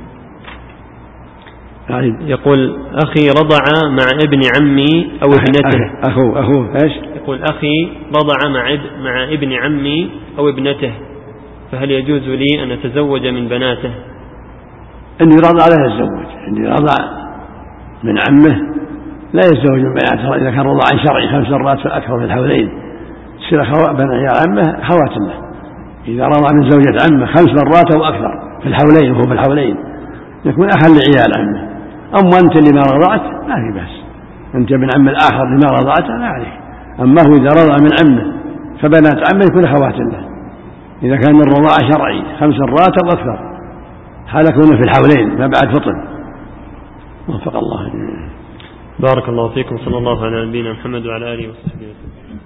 يقول: أخي رضع مع ابن عمي أو ابنته. أخوه أخوه إيش؟ يقول: أخي رضع مع مع ابن عمي أو ابنته، فهل يجوز لي أن أتزوج من بناته؟ اللي رضع لا يتزوج، اللي رضع من عمه لا يتزوج من بناته إذا كان رضع شرعي خمس مرات فأكثر في الحولين تصير بنات عمه خوات له. إذا رضع من زوجة عمه خمس مرات أو أكثر في الحولين وهو في الحولين يكون أخا لعيال عمه. أما أنت اللي ما رضعت ما في بأس، أنت من عم الآخر اللي ما رضعته ما عليك. أما هو إذا رضع من عمه فبنات عمه يكون خوات له إذا كان الرضاعة شرعي خمس مرات أو أكثر، هذا يكون في الحولين ما بعد فطن. وفق الله. بارك الله فيكم. صلى الله على نبينا محمد وعلى آله وصحبه وسلم.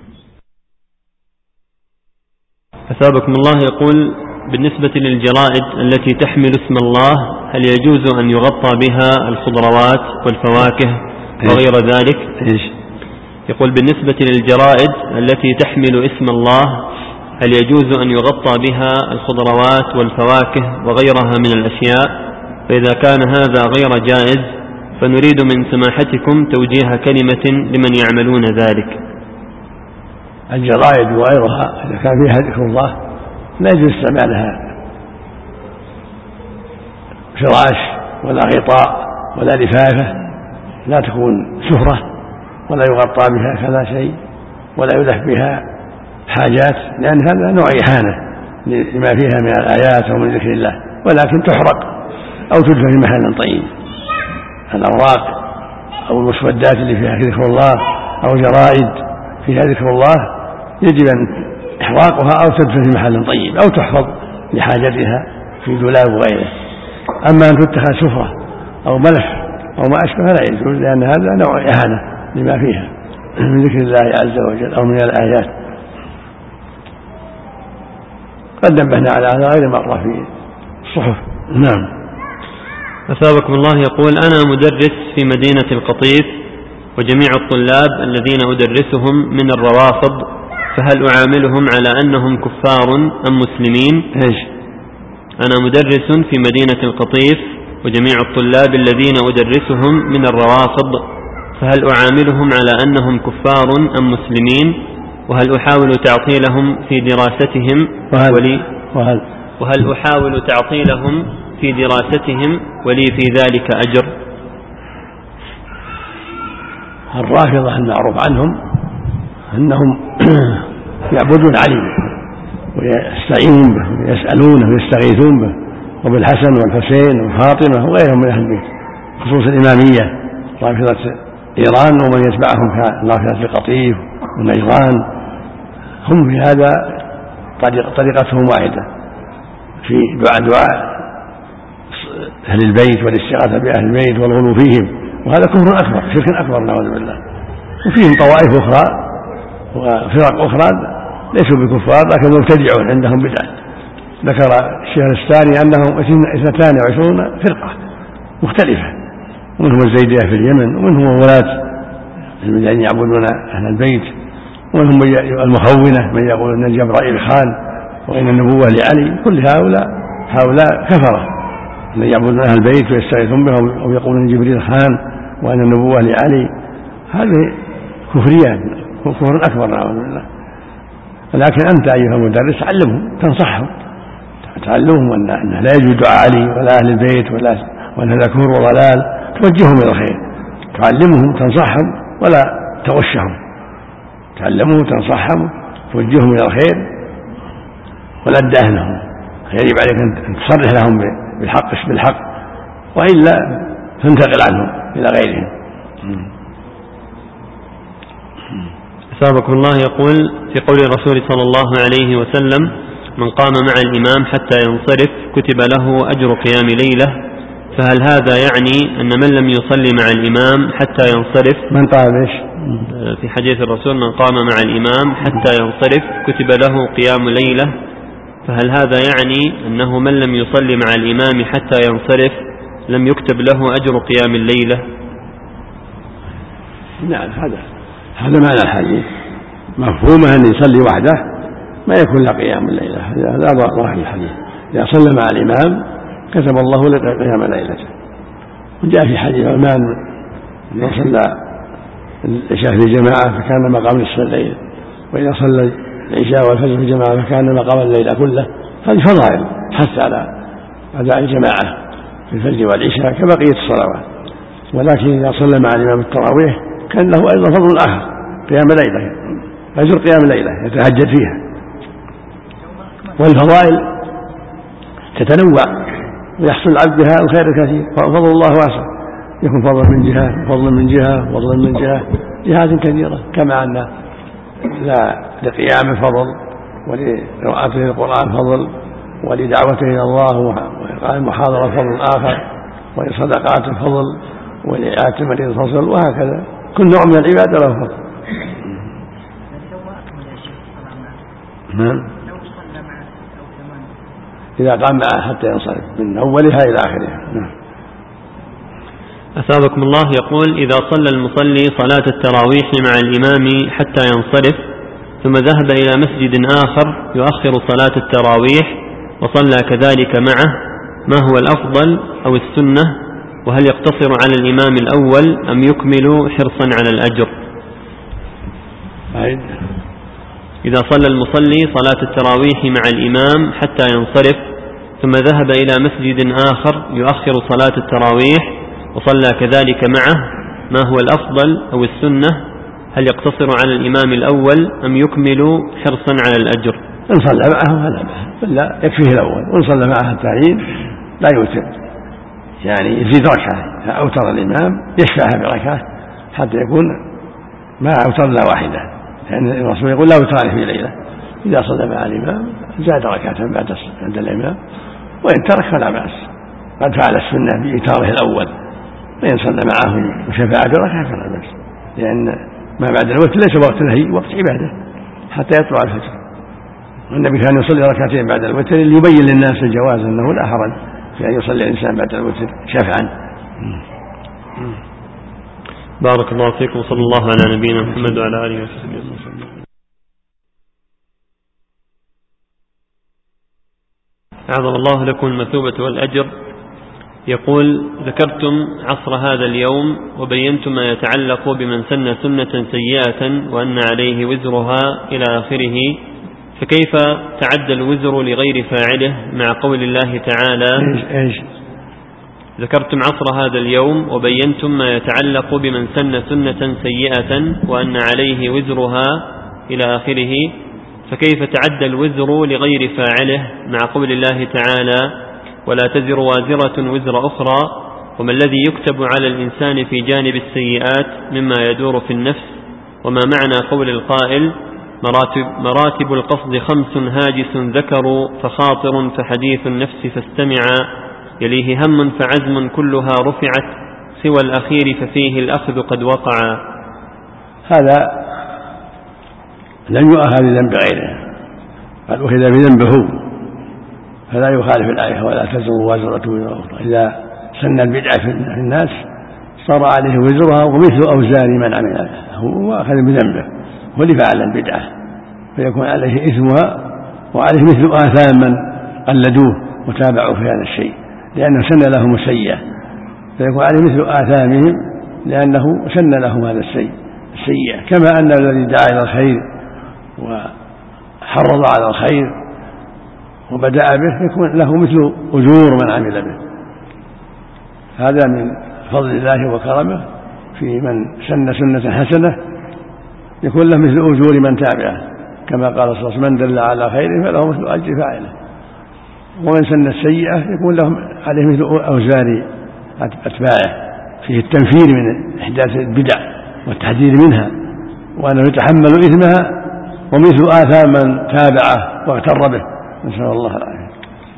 أثابكم الله. يقول: بالنسبة للجرائد التي تحمل اسم الله هل يجوز أن يغطى بها الخضروات والفواكه وغير ذلك؟ إيش؟ يقول: بالنسبة للجرائد التي تحمل اسم الله هل يجوز أن يغطى بها الخضروات والفواكه وغيرها من الأشياء؟ فإذا كان هذا غير جائز فنريد من سماحتكم توجيه كلمة لمن يعملون ذلك. الجرائد وغيرها إذا كان فيها ذكر الله لا يجوز استعمالها فراش ولا غطاء ولا لفافة، لا تكون سفرة ولا يغطى بها كذا شيء ولا يلف بها حاجات، لأن هذا نوع إهانة لما فيها من الآيات ومن ذكر الله، ولكن تحرق أو تدفن في محل طيب. الأوراق أو المسودات اللي فيها ذكر الله أو جرائد فيها ذكر الله يجب أن إحراقها أو تدفن في محل طيب أو تحفظ لحاجتها في دولاب وغيره. أما أن تتخذ سفرة أو ملح أو ما أشبه لا يجوز، لأن هذا نوع إهانة لما فيها من ذكر الله عز وجل أو من الآيات. قد نبهنا على هذا غير مرة في الصحف. نعم. أثابكم الله. يقول: أنا مدرس في مدينة القطيف وجميع الطلاب الذين أدرسهم من الروافض، فهل أعاملهم على أنهم كفار أم مسلمين؟ إيش؟ أنا مدرس في مدينة القطيف وجميع الطلاب الذين أدرسهم من الروافض، فهل أعاملهم على أنهم كفار أم مسلمين؟ وهل أحاول تعطيلهم في دراستهم وهل ولي وهل, وهل أحاول تعطيلهم في دراستهم ولي في ذلك أجر؟ الرافضة المعروف عنهم أنهم يعبدون علي ويستعينون به ويسألونه ويستغيثون به وبالحسن والحسين وفاطمة وغيرهم من أهل البيت، خصوص الإمامية رافضة إيران ومن يتبعهم كرافضة القطيف ونجران، هم في هذا طريقتهم واحدة في دعاء دعاء أهل البيت والاستغاثة بأهل البيت والغلو فيهم، وهذا كفر أكبر شرك أكبر نعوذ بالله. وفيهم طوائف أخرى وفرق أخرى ليسوا بكفار لكن مبتدعون عندهم بدعة. ذكر الشيخ الثاني أنهم اثنتان وعشرون فرقة مختلفة، ومنهم الزيدية في اليمن ومنهم ولاة الذين يعبدون أهل البيت، ومنهم المخونة من يقول أن جبرائيل خان وإن النبوة لعلي. كل هؤلاء هؤلاء كفرة من يعبدون أهل البيت ويستغيثون بهم أو يقولون جبريل خان وأن النبوة لعلي. هذه كفريات كفر أكبر نعوذ بالله. ولكن أنت أيها المدرس علمهم تنصحهم تعلمهم أن لا يجوز دعاء علي ولا أهل البيت ولا وأن هذا كفر وضلال، توجههم إلى الخير، تعلمهم تنصحهم ولا تغشهم، تعلمهم تنصحهم توجههم إلى الخير ولا تداهنهم. يجب عليك أن تصرح لهم بالحق بالحق وإلا تنتقل عنهم إلى غيرهم. أثابكم الله. يقول: في قول الرسول صلى الله عليه وسلم: من قام مع الإمام حتى ينصرف كتب له أجر قيام ليلة، فهل هذا يعني أن من لم يصلي مع الإمام حتى ينصرف من قام إيش؟ في حديث الرسول: من قام مع الإمام حتى ينصرف كتب له قيام ليلة، فهل هذا يعني أنه من لم يصلي مع الإمام حتى ينصرف لم يكتب له أجر قيام الليلة؟ نعم، هذا هذا معنى الحديث، مفهومه أن يصلي وحده ما يكون له قيام الليلة، هذا ظاهر الحديث. إذا صلى مع الإمام كتب الله له قيام ليلته. وجاء في حديث عثمان إذا صلى العشاء في جماعة فكان مقام نصف الليل، وإذا صلى العشاء والفجر في جماعة فكان مقام الليل كله. هذه فضائل حث على أداء الجماعة، في الفجر والعشاء كبقية الصلوات، ولكن إذا صلى مع الإمام التراويح كان له أيضا فضل آخر، قيام ليلة، أجر قيام ليلة يتهجد فيها. والفضائل تتنوع ويحصل العبد بها الخير الكثير، فضل الله واسع، يكون فضل من جهة وفضل من جهة وفضل من جهة جهات كثيرة، كما أن لقيام فضل، ولقراءته القرآن فضل، ولدعوته إلى الله وإلقاء المحاضرة فضل آخر، ولصدقات فضل، ولإعادة المريض فضل، وهكذا كل نوع من العبادة له فضل. نعم، إذا قام معه حتى ينصرف من أولها إلى آخرها. نعم. أثابكم الله. يقول: إذا صلى المصلي صلاة التراويح مع الإمام حتى ينصرف ثم ذهب إلى مسجد آخر يؤخر صلاة التراويح وصلى كذلك معه، ما هو الأفضل أو السنة؟ وهل يقتصر على الإمام الأول أم يكمل حرصا على الأجر؟ عيد. إذا صلى المصلي صلاة التراويح مع الإمام حتى ينصرف ثم ذهب إلى مسجد آخر يؤخر صلاة التراويح وصلى كذلك معه، ما هو الأفضل أو السنة؟ هل يقتصر على الإمام الأول أم يكمل حرصا على الأجر؟ إن صلى معه فلا بأس، لا يكفيه الأول، وإن صلى معه الثاني لا يوتر، يعني يزيد ركعة، أوتر الإمام يشفعها بركعة حتى يكون ما أوتر إلا واحدة، لأن يعني الرسول يقول لا يوتر في ليلة. إذا صلى مع الإمام زاد ركعة بعد عند الإمام، وإن ترك فلا بأس، قد فعل السنة بإيتاره الأول، وإن صلى معه وشفع بركعة فلا بأس، لأن ما بعد الوتر ليس وقت نهي، وقت عبادة حتى يطلع الفجر. والنبي كان يصلي ركعتين بعد الوتر ليبين للناس الجواز، أنه لا حرج في أن يصلي الإنسان بعد الوتر شفعا. بارك الله فيكم، صلى الله على نبينا محمد وعلى آله وصحبه وسلم. أعظم الله لكم المثوبة والأجر. يقول: ذكرتم عصر هذا اليوم وبينتم ما يتعلق بمن سن سنة سيئة وأن عليه وزرها إلى آخره، فكيف تعدى الوزر لغير فاعله مع قول الله تعالى؟ إيش؟ ذكرتم عصر هذا اليوم وبينتم ما يتعلق بمن سن سنة سيئة وأن عليه وزرها إلى آخره، فكيف تعدى الوزر لغير فاعله مع قول الله تعالى: ولا تزر وازرة وزر أخرى، وما الذي يكتب على الإنسان في جانب السيئات مما يدور في النفس؟ وما معنى قول القائل: مراتب, مراتب القصد خمس هاجس ذكر، فخاطر فحديث النفس فاستمع، يليه هم فعزم كلها رفعت، سوى الأخير ففيه الأخذ قد وقع. هذا لم يؤاخذ بذنب غيره، بل أخذ بذنبه، فلا يخالف الآية ولا تزر وازرة وزر أخرى. إذا سن البدعة في الناس صار عليه وزرها ومثل أوزار من عمل، هو أخذ بذنبه ولفعل البدعة، فيكون عليه إثمها وعليه مثل آثام من قلدوه وتابعوا في هذا الشيء، لأنه سن لهم السيئة، فيكون عليه مثل آثامهم لأنه سن لهم هذا الشيء السيئة. كما أن الذي دعا إلى الخير وحرض على الخير وبدأ به يكون له مثل أجور من عمل به. هذا من فضل الله وكرمه في من سن سنة حسنة، يكون له مثل أجور من تابعه، كما قال صلى الله عليه وسلم: من دل على خير فله مثل أجر فاعله. ومن سن السيئة يكون له عليه مثل أوزار أتباعه، فيه التنفير من إحداث البدع والتحذير منها، وأنه يتحمل إثمها ومثل آثام من تابعه واغتر به، نسأل الله العافية.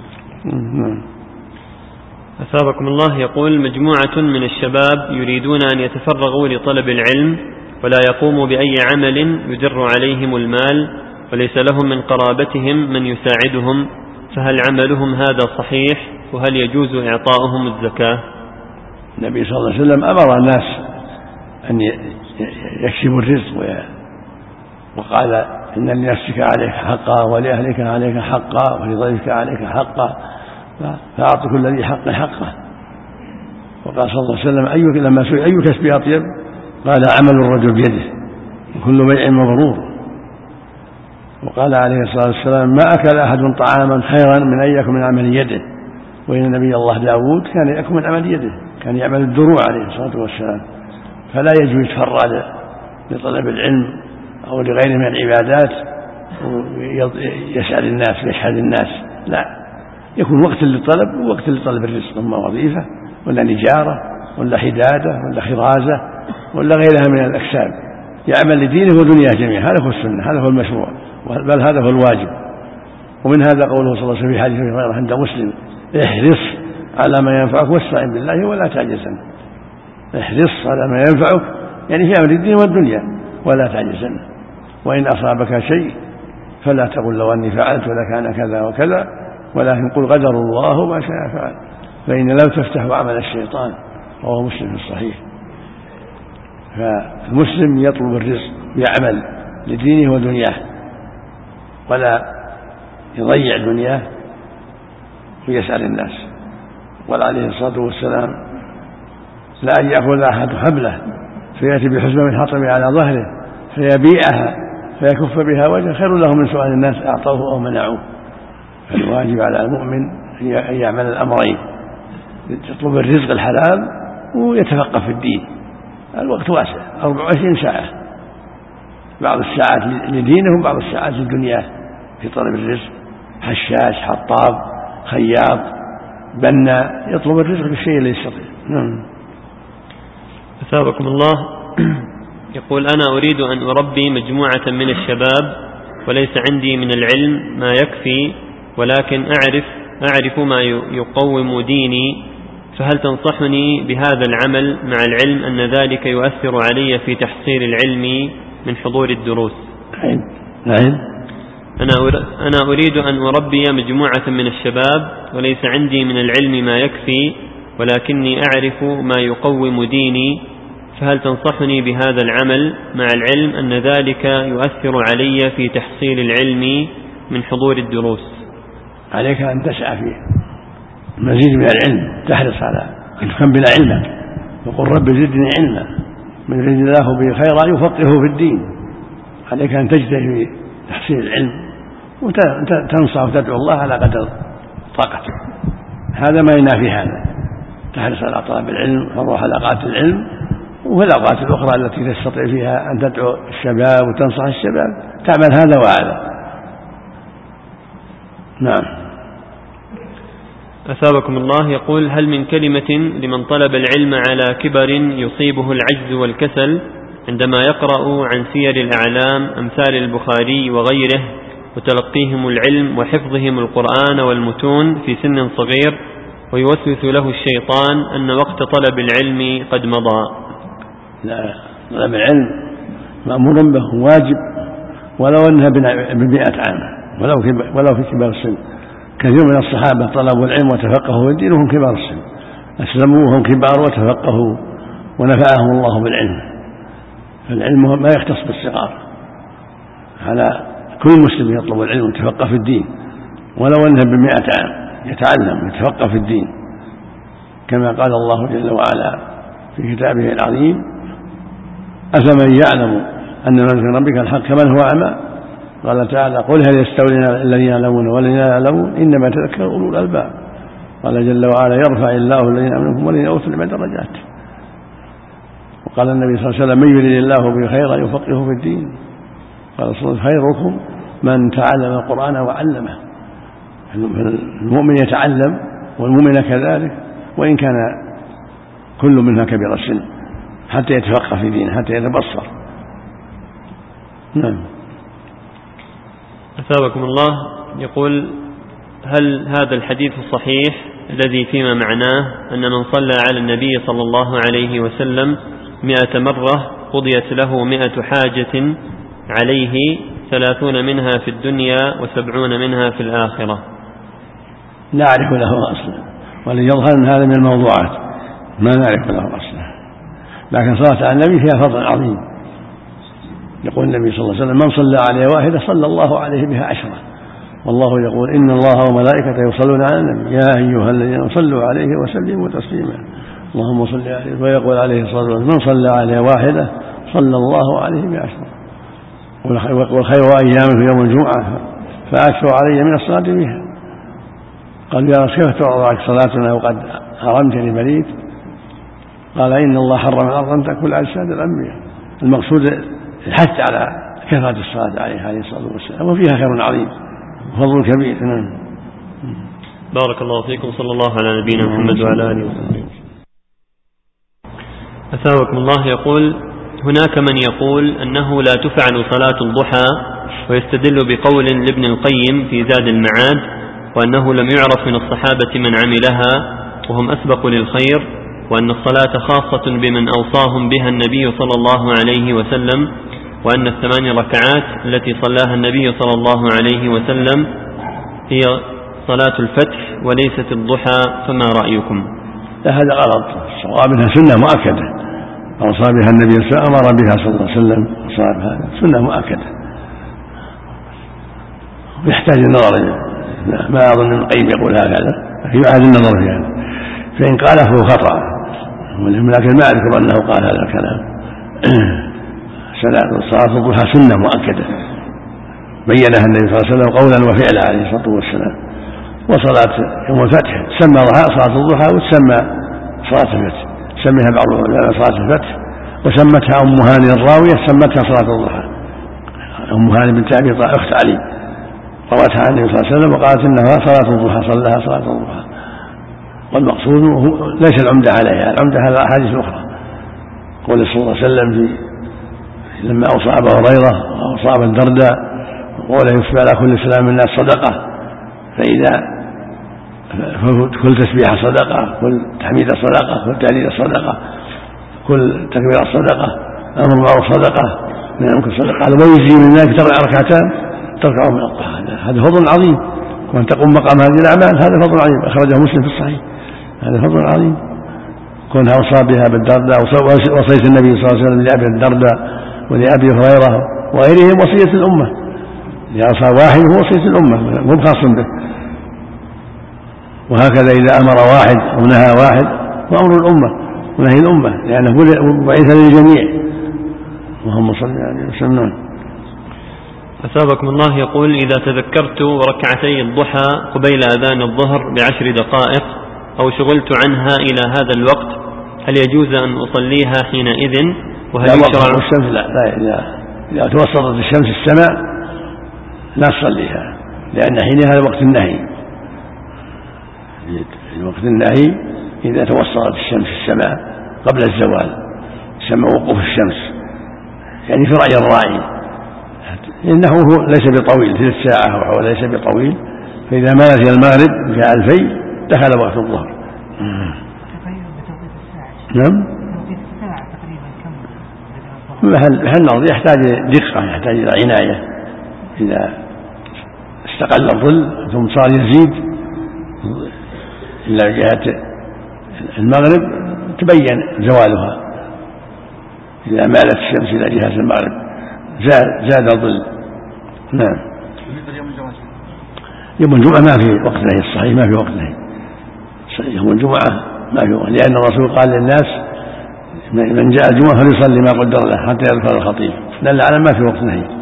أثابكم الله. يقول: مجموعة من الشباب يريدون أن يتفرغوا لطلب العلم ولا يقوموا بأي عمل يدر عليهم المال، وليس لهم من قرابتهم من يساعدهم، فهل عملهم هذا صحيح؟ وهل يجوز إعطاؤهم الزكاة؟ النبي صلى الله عليه وسلم أمر الناس أن يكسبوا الرزق، وقال: إن لنفسك عليك حقا ولأهلك عليك حقا ولضيفك عليك حقا، فأعط كل ذي حق حقه. وقال صلى الله عليه وسلم: أي لما سئل أي كسب أطيب؟ قال: عمل الرجل بيده وكل بيع مبرور. وقال عليه الصلاة والسلام: ما أكل أحد طعاما خيرا من أن يكون من عمل يده، وإن نبي الله داود كان يأكل من عمل يده، كان يعمل الدروع عليه الصلاة والسلام، فلا يجوز يتفرد لطلب العلم أو لغيره من العبادات يسأل الناس ويشهد الناس، لا، يكون وقت للطلب ووقت لطلب الرزق، إما وظيفة ولا نجارة ولا حدادة ولا خرازة ولا غيرها من الأكساب، يعمل لدينه ودنياه جميعا. هذا هو السنة، هذا هو المشروع، بل هذا هو الواجب. ومن هذا قوله صلى الله عليه وسلم في حديث أبي هريرة عند مسلم: احرص على ما ينفعك واستعن بالله ولا تعجزن. احرص على ما ينفعك يعني في أمر الدين والدنيا ولا تعجزن. وإن أصابك شيء فلا تقل لو أني فعلت لكان كذا وكذا، ولكن قل قدر الله ما شاء فعل، فإن لم تفتح عمل الشيطان. رواه مسلم في الصحيح. فالمسلم يطلب الرزق يعمل لدينه ودنياه ولا يضيع دنياه ويسأل الناس. قال عليه الصلاة والسلام: لا أن يأخذ أحد حبله فيأتي بحزمة من حطب على ظهره فيبيعها فيكف بها وجهه خير له من سؤال الناس أعطوه أو منعوه. فالواجب على المؤمن أن يعمل الأمرين: يطلب الرزق الحلال ويتفقه في الدين. الوقت واسع، أربع وعشرين ساعة، بعض الساعات لدينه وبعض الساعات للدنيا في طلب الرزق. حشاش، حطاب، خياط، بنا، يطلب الرزق بالشيء اللي يستطيع. نعم. أثابكم الله. يقول: أنا أريد أن أربي مجموعة من الشباب وليس عندي من العلم ما يكفي، ولكن أعرف أعرف ما يقوم ديني، فهل تنصحني بهذا العمل مع العلم أن ذلك يؤثر علي في تحصيل العلم من حضور الدروس؟ نعم. أنا أريد أن أربي مجموعة من الشباب وليس عندي من العلم ما يكفي، ولكني أعرف ما يقوم ديني، فهل تنصحني بهذا العمل مع العلم أن ذلك يؤثر علي في تحصيل العلم من حضور الدروس؟ عليك أن تسعى في المزيد من العلم، تحرص على أن تكمل علمك، وقل رب زدني علما، من يريد الله به خيرا يفقهه في الدين. عليك أن تجتهد في تحصيل العلم وتنصح وتدعو الله على قدر طاقتك. هذا ما ينافي هذا، تحرص على طلب العلم وحضور حلقات العلم، وفي الأوقات الأخرى التي تستطيع فيها أن تدعو الشباب وتنصح الشباب تعمل هذا وهذا. نعم. أثابكم الله. يقول: هل من كلمة لمن طلب العلم على كبر يصيبه العجز والكسل عندما يقرأ عن سير الأعلام أمثال البخاري وغيره وتلقيهم العلم وحفظهم القرآن والمتون في سن صغير، ويوسوس له الشيطان أن وقت طلب العلم قد مضى؟ لا، طلب العلم مأمور به واجب ولو أنها بمئة عام، ولو ولو في كبار السن. كثير من الصحابة طلبوا العلم وتفقهوا في الدين وهم كبار السن، أسلموا وهم كبار وتفقهوا ونفعهم الله بالعلم. فالعلم ما يختص بالصغار، على كل مسلم يطلب العلم ويتفقه في الدين ولو أنها بمئة عام، يتعلم ويتفقه في الدين، كما قال الله جل وعلا في كتابه العظيم: أفمن يعلم أن من في ربك الحق كمن هو أعمى. قال تعالى: قل هل يستوي الذين يعلمون والذين لا يعلمون إنما يتذكر أولو الألباب. قال جل وعلا: يرفع الله الذين آمنوا والذين أوتوا العلم درجات. وقال النبي صلى الله عليه وسلم: من يريد الله به خيرا يفقهه في الدين. قال صلى الله عليه وسلم: خيركم من تعلم القرآن وعلمه. المؤمن يتعلم والمؤمن كذلك، وإن كان كل منها كبير السن، حتى يتفقه في دينه، حتى يتبصر. نعم. أثابكم الله. يقول: هل هذا الحديث الصحيح الذي فيما معناه أن من صلى على النبي صلى الله عليه وسلم مئة مرة قضيت له مئة حاجة عليه، ثلاثون منها في الدنيا وسبعون منها في الآخرة؟ لا أعرف له أصلا، وليظهر أن هذا من الموضوعات ما نعرف له أصلا، لكن صلاة على النبي فيها فضل عظيم. يقول النبي صلى الله عليه وسلم: من صلى عليه واحدة صلى الله عليه بها عشرة. والله يقول: إن الله وملائكته يصلون على النبي يا أيها الذين صلوا عليه وسلموا تسليما اللهم صل عليه. ويقول عليه الصلاة والسلام: من صلى عليه واحدة صلى الله عليه بعشرة. والخير أيام في يوم الجمعة فأكثر علي من الصلاة بها. قال يا رسول كيف تعرض صلاتنا وقد حرمتني مريض؟ قال إن الله حرم الأرض أن تأكل أجساد الأنبياء. المقصود الحث على كثرة الصلاة عليه عليه الصلاة والسلام، وفيها خير عظيم وفضل كبير. بارك الله فيكم، صلى الله على نبينا محمد وعلى آله وسلم. أثابكم الله. يقول هناك من يقول أنه لا تفعل صلاة الضحى ويستدل بقول لابن القيم في زاد المعاد وأنه لم يعرف من الصحابة من عملها وهم أسبق للخير، وأن الصلاة خاصة بمن أوصاهم بها النبي صلى الله عليه وسلم، وأن الثمان ركعات التي صلاها النبي صلى الله عليه وسلم هي صلاة الفتح وليست الضحى، فما رأيكم؟ لا هذا غلط. الصواب أنها سنة مؤكدة أوصى بها النبي صلى الله عليه وسلم، أمر بها صلى الله عليه وسلم، أوصى بها سنة مؤكدة يحتاج النظر. ما أظن ابن القيم يقول هكذا، لكن يعاد النظر في هذا، فإن قاله فهو خطأ، ولكن ما أذكر أنه قال هذا الكلام. صلاة الضحى سنة مؤكدة بينها النبي صلى الله عليه وسلم قولا وفعلا عليه الصلاة والسلام. وصلاة يوم الفتح تسمى صلاة الضحى وتسمى صلاة الفتح، سميها بعض العلماء صلاة الفتح، وسمتها أم هاني الراوية سمتها صلاة الضحى. أم هاني بنت أبي طالب أخت علي روتها عن النبي صلى الله عليه وسلم وقالت إنها صلاة الضحى، صلىها صلاة الضحى. والمقصود ليس العمدة عليها، العمدة على الأحاديث الأخرى. قول صلى الله عليه وسلم في لما أصاب هريرة وأصاب الدرداء وقال يكفي على كل سلام الناس صدقة، فإذا كل تسبيح صدقة، كل تحميد صدقة، كل تهليل صدقة، كل تكبير صدقة، أمر معروف صدقة، من المنكر صدقة، ويجزي من ذلك ترى ركعتان تركع من الضحى. هذا فضل عظيم، وأن تقوم مقام هذه الأعمال هذا فضل عظيم، أخرجه مسلم في الصحيح. هذا فضل عظيم كونها أوصى بها بالدرداء، وصية النبي صلى الله عليه وسلم لأبي الدرداء ولأبي هريرة وغيرهم وصية الأمة، لأوصى واحد هو وصية الأمة مو خاص به. وهكذا إذا أمر واحد أو نهى واحد وأمر الأمة ونهي الأمة، لأنه بعث للجميع. اللهم صل على وسلم. أثابكم الله. يقول إذا تذكرت ركعتي الضحى قبيل أذان الظهر بعشر دقائق أو شغلت عنها إلى هذا الوقت، هل يجوز أن أصليها حينئذ؟ وهل لا يشرع الشمس لا, لا إذا, إذا توسطت الشمس السماء لا تصليها، لأن حينها وقت النهي. وقت النهي إذا توسطت الشمس السماء قبل الزوال سمى وقوف الشمس، يعني في رأي الراعي إنه هو ليس بطويل، ثلث ساعة أو ليس بطويل، فإذا مال في المغرب جاء الفي دخل وقت الظهر. نعم. محل نظر يحتاج دقة، يحتاج إلى عناية. إذا استقل الظل ثم صار يزيد إلى جهة المغرب تبين زوالها، إذا مالت الشمس إلى جهة المغرب زاد, زاد الظل. نعم. يوم الجمعة ما في وقت نهي، الصحيح ما في وقت نهي يوم الجمعة ما في وقت، لأن الرسول قال للناس من جاء الجمعة فليصلي ما قدر له حتى يذكر الخطيب، دل على ما في وقت نهي.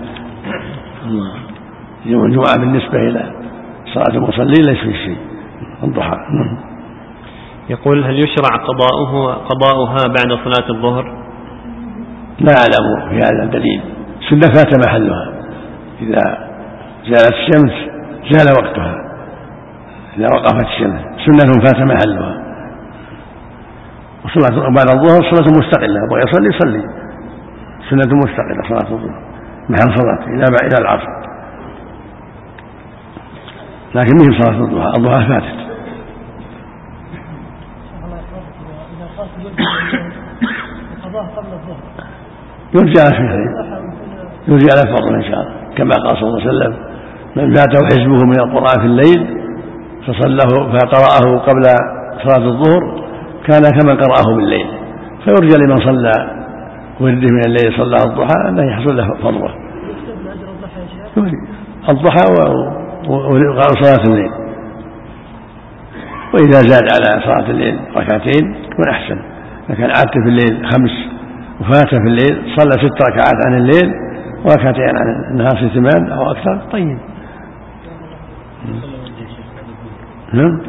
يوم الجمعة بالنسبة إلى صلاة المصلين ليس في شيء الضحى. يقول هل يشرع قضاؤه قضاؤها بعد صلاة الظهر؟ لا أعلم في هذا دليل. سنة فات محلها، إذا زالت الشمس زال وقتها، إذا وقفت الشمس سنة فات محلها. وصلاة بعد الظهر صلاة مستقلة، يبغى يصلي يصلي سنة مستقلة صلاة الظهر محل صلاة إلى إلى العصر، لكن مثل صلاة الضحى، الضحى فاتت. يرجع يرجع على الفضل إن شاء الله، كما قال صلى الله عليه وسلم من فاته حزبه من القرآن في الليل فصلاه فقرأه قبل صلاة الظهر كان كما قرأه بالليل، فيرجى لمن صلى ورده من الليل صلى الضحى أنه يحصل له فضله. الضحى وصلاة الليل، وإذا زاد على صلاة الليل ركعتين يكون أحسن. لكن عادت في الليل خمس وفات في الليل صلى ست ركعات عن الليل وركعتين عن النهار ثمان أو أكثر. طيب. نعم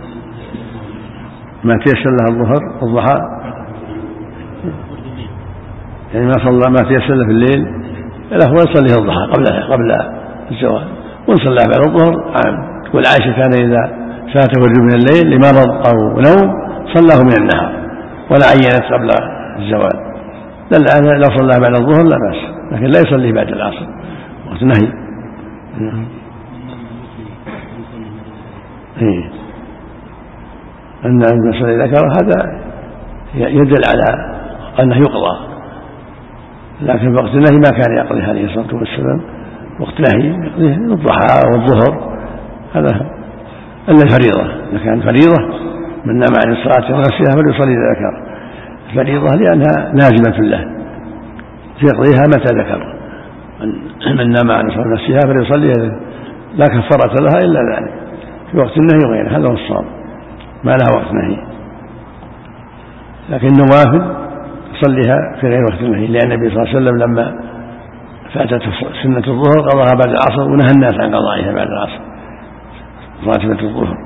ما تيسر له الظهر الضحى يعني ما صلى ما تيسر له في الليل الأفضل يصلي الضحى قبل قبل الزوال، وإن صلى بعد الظهر تقول عائشة كان إذا فاته الرجل من الليل لمرض أو نوم صلاه من النهار ولا عينت قبل الزوال. الآن لو صلى بعد الظهر لا بأس، لكن لا يصلي بعد العصر وقت نهي. إيه. أن المسألة ذكر هذا يدل على أنه يقضى، لكن وقت النهي ما كان يقضي عليه الصلاة والسلام، وقت نهي يقضيه الضحى والظهر هذا ألا الفريضة. إذا كان فريضة من نام عن الصلاة ونفسها فليصلي إذا ذكر الفريضة لأنها لازمة له فيقضيها متى ذكر. من نام عن الصلاة ونفسها فليصلي لا كفارة لها إلا ذلك في وقت النهي وغيره، هذا هو الصواب ما لها وقت نهي. لكن النوافل يصليها في غير وقت النهي، لأن النبي صلى الله عليه وسلم لما فاتت سنة الظهر قضاها بعد العصر ونهى الناس عن قضائها بعد العصر راتبة الظهر،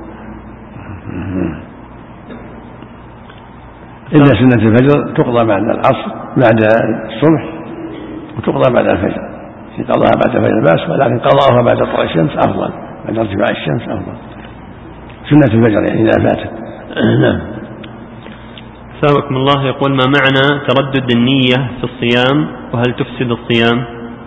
إلا سنة الفجر تقضى بعد العصر بعد الصبح وتقضى بعد الفجر، في قضاها بعد الفجر بأس، ولكن قضاءها بعد طلوع الشمس أفضل، بعد ارتفاع الشمس أفضل سنة الفجر يعني إذا فاتت. نعم. أثابكم الله. يقول ما معنى تردد النية في الصيام وهل تفسد الصيام؟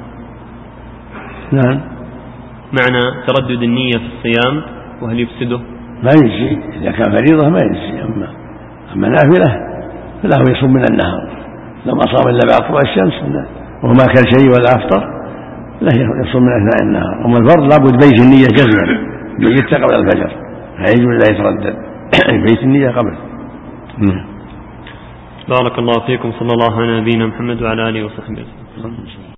نعم. معنى تردد النية في الصيام وهل يفسده؟ ما يجزي إذا كان فريضة ما يجزي، أما أما نافلة فله يصوم من النهار، لما صام إلا بعد طلوع الشمس وهو ما كان شيء ولا أفطر له يصوم من أثناء النهار. أما الفرض لابد بيت النية جزما بيت قبل الفجر، لا يجوز لا يتردد بيت النية قبل. بارك الله فيكم. صلى الله على نبينا محمد وعلى آله وصحبه وسلم.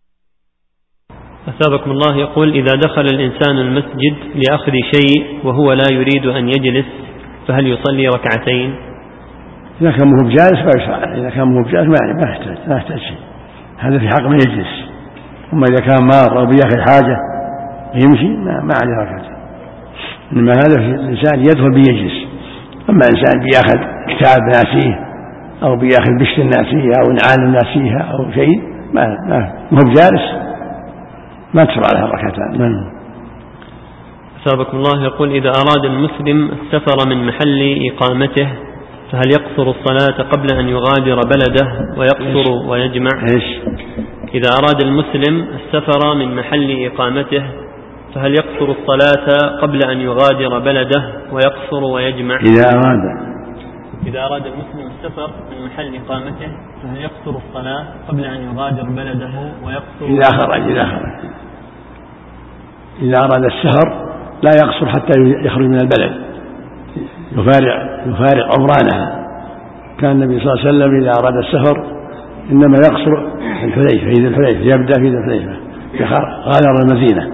أثابكم الله. يقول إذا دخل الإنسان المسجد لأخذ شيء وهو لا يريد أن يجلس فهل يصلي ركعتين؟ إذا كان مو بجالس ما يصلي، إذا كان مو بجالس ما يحتاج ما يحتاج شيء، هذا في حق من يجلس. أما إذا كان مار أو بياخذ حاجة يمشي ما, ما عليه ركعتين، إنما هذا في الإنسان يدخل بيجلس. أما إنسان بياخذ كتاب ناسيه أو بياخذ بشت ناسيه أو نعال ناسيها أو شيء ما مو بجالس ما تشرع لها الركعتان. أثابكم الله. يقول إذا أراد المسلم السفر من محل إقامته فهل يقصر الصلاة قبل أن يغادر بلده ويقصر إيش؟ ويجمع إيش؟ إذا أراد المسلم السفر من محل إقامته فهل يقصر الصلاة قبل أن يغادر بلده ويقصر ويجمع؟ إذا أراد إذا أراد المسلم السفر من محل إقامته فهل يقصر الصلاة قبل أن يغادر بلده ويقصر؟ إذا خرج إذا خرج إذا أراد السفر لا يقصر حتى يخرج من البلد، يفارق يفارق عمرانها. كان النبي صلى الله عليه وسلم إذا أراد السفر إنما يقصر في الحليفة، في ذي الحليفة يبدأ في ذي الحليفة غادر المدينة.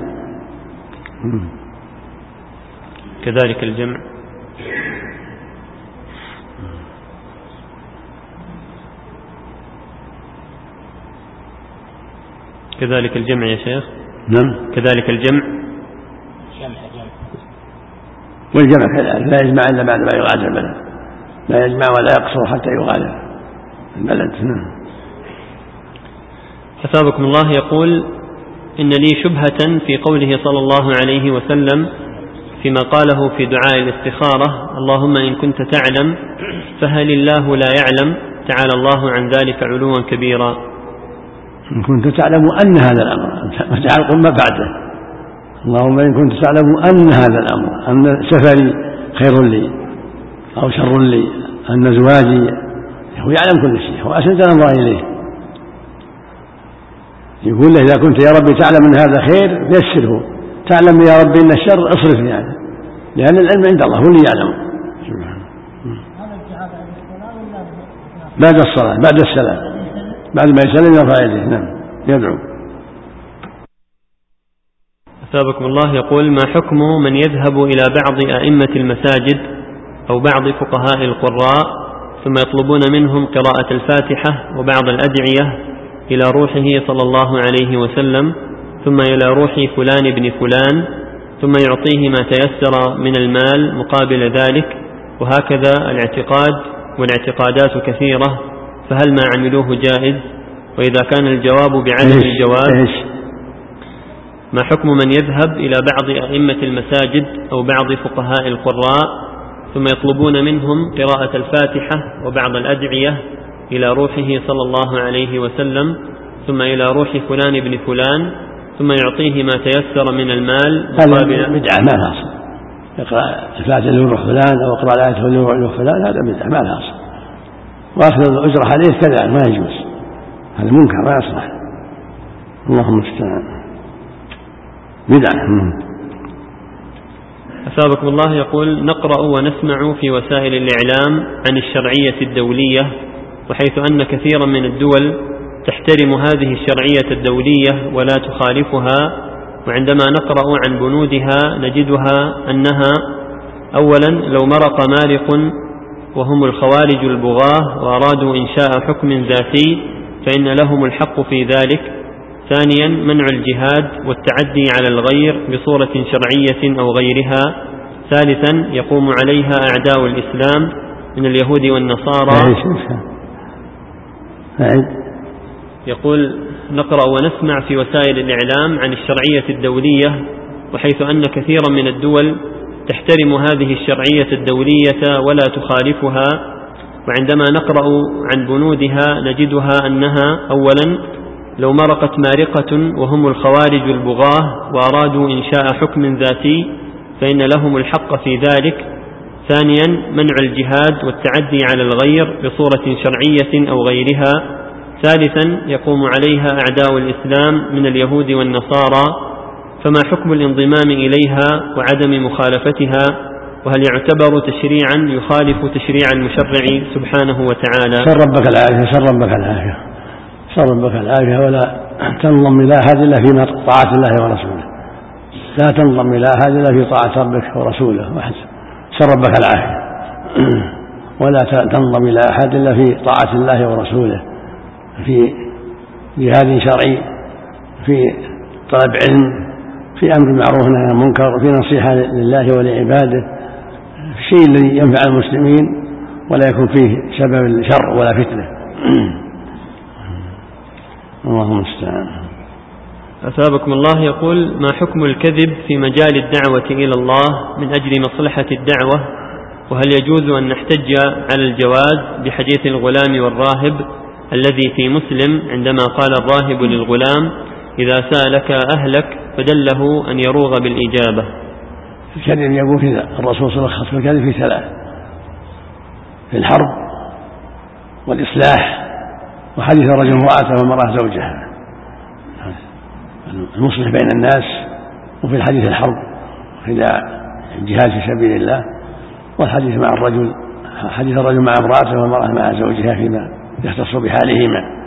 كذلك الجمع. كذلك الجمع يا شيخ. نعم. كذلك الجمع. والجمع كذلك لا يجمع إلا بعد ما يغادر البلد، لا يجمع ولا يقصر حتى يغادر البلد. نعم. أثابكم الله. يقول إن لي شبهة في قوله صلى الله عليه وسلم فيما قاله في دعاء الاستخارة اللهم إن كنت تعلم فهل الله لا يعلم تعالى الله عن ذلك علوا كبيرا. إن كنت تعلم أن هذا الأمر فتعلق ما بعده، اللهم إن كنت تعلم أن هذا الأمر أن سفري خير لي أو شر لي، أن زواجي، هو يعلم كل شيء، هو أسند الله إليه. يقول له إذا كنت يا ربي تعلم أن هذا خير يسره، تعلم يا ربي أن الشر اصرفني عنه، لأن العلم عند الله هو اللي يعلم. بعد الصلاة بعد السلام بعد ما يسلم يرفع يديه. نعم يدعو. أثابكم الله. يقول ما حكم من يذهب إلى بعض أئمة المساجد أو بعض فقهاء القراء ثم يطلبون منهم قراءة الفاتحة وبعض الأدعية إلى روحه صلى الله عليه وسلم ثم إلى روح فلان ابن فلان ثم يعطيه ما تيسر من المال مقابل ذلك، وهكذا الاعتقاد والاعتقادات كثيرة، فهل ما عملوه جائز؟ وإذا كان الجواب بعدم الجواز ما حكم من يذهب إلى بعض أئمة المساجد أو بعض فقهاء القراء ثم يطلبون منهم قراءة الفاتحة وبعض الأدعية إلى روحه صلى الله عليه وسلم ثم إلى روح فلان بن فلان ثم يعطيه ما تيسر من المال مقابل؟ هذا بدعة ما لها أصل. يقرأ الفاتحة لروح فلان أو يقرأ الآية لروح فلان، هذا بدعة ما لها أصل. وأخذ الأجرة عليه كذا ما يجوز، هذا منكر ما يصلح. اللهم المستعان، بدعة. أثابكم الله يقول: نقرأ ونسمع في وسائل الإعلام عن الشرعية الدولية، وحيث أن كثيرا من الدول تحترم هذه الشرعية الدولية ولا تخالفها، وعندما نقرأ عن بنودها نجدها أنها أولا لو مرق مارق وهم الخوارج البغاة وأرادوا إنشاء حكم ذاتي فإن لهم الحق في ذلك. ثانيا منع الجهاد والتعدي على الغير بصورة شرعية أو غيرها. ثالثا يقوم عليها أعداء الإسلام من اليهود والنصارى. يقول: نقرأ ونسمع في وسائل الإعلام عن الشرعية الدولية، وحيث أن كثيرا من الدول تحترم هذه الشرعية الدولية ولا تخالفها، وعندما نقرأ عن بنودها نجدها أنها أولا لو مرقت مارقة وهم الخوارج البغاة وأرادوا إنشاء حكم ذاتي فإن لهم الحق في ذلك. ثانيا منع الجهاد والتعدي على الغير بصورة شرعية أو غيرها. ثالثا يقوم عليها أعداء الإسلام من اليهود والنصارى، فما حكم الانضمام إليها وعدم مخالفتها؟ وهل يعتبر تشريعا يخالف تشريع المشرع سبحانه وتعالى؟ سر ربك العافية، سر ربك العافية، سر ربك العافية، ولا تنضم إلى أحد إلا في طاعة الله ورسوله، لا تنضم إلى أحد إلا في طاعة ربك ورسوله وحسب، سر ربك العافية. ولا تنضم إلى أحد إلا في طاعة الله ورسوله، في جهاد شرعي، في طلب علم، في أمر معروف ونهي عن المنكر، في نصيحة لله ولعباده، في الشيء الذي ينفع المسلمين ولا يكون فيه سبب الشر ولا فتنة. اللهم المستعان. أثابكم الله يقول: ما حكم الكذب في مجال الدعوة إلى الله من أجل مصلحة الدعوة؟ وهل يجوز أن نحتج على الجواز بحديث الغلام والراهب الذي في مسلم عندما قال الراهب للغلام: إذا سألك أهلك فدله أن يروغ بالإجابة؟ الكذب يقول في الرسول صلى الله عليه وسلم الكذب في ثلاث: في الحرب والإصلاح وحديث الرجل امرأته والمرأة زوجها، المصلح بين الناس، وفي الحديث الحرب إذا الجهاد في سبيل الله، والحديث مع الرجل حديث الرجل مع امرأته والمرأة مع زوجها فيما يختص بحالهما.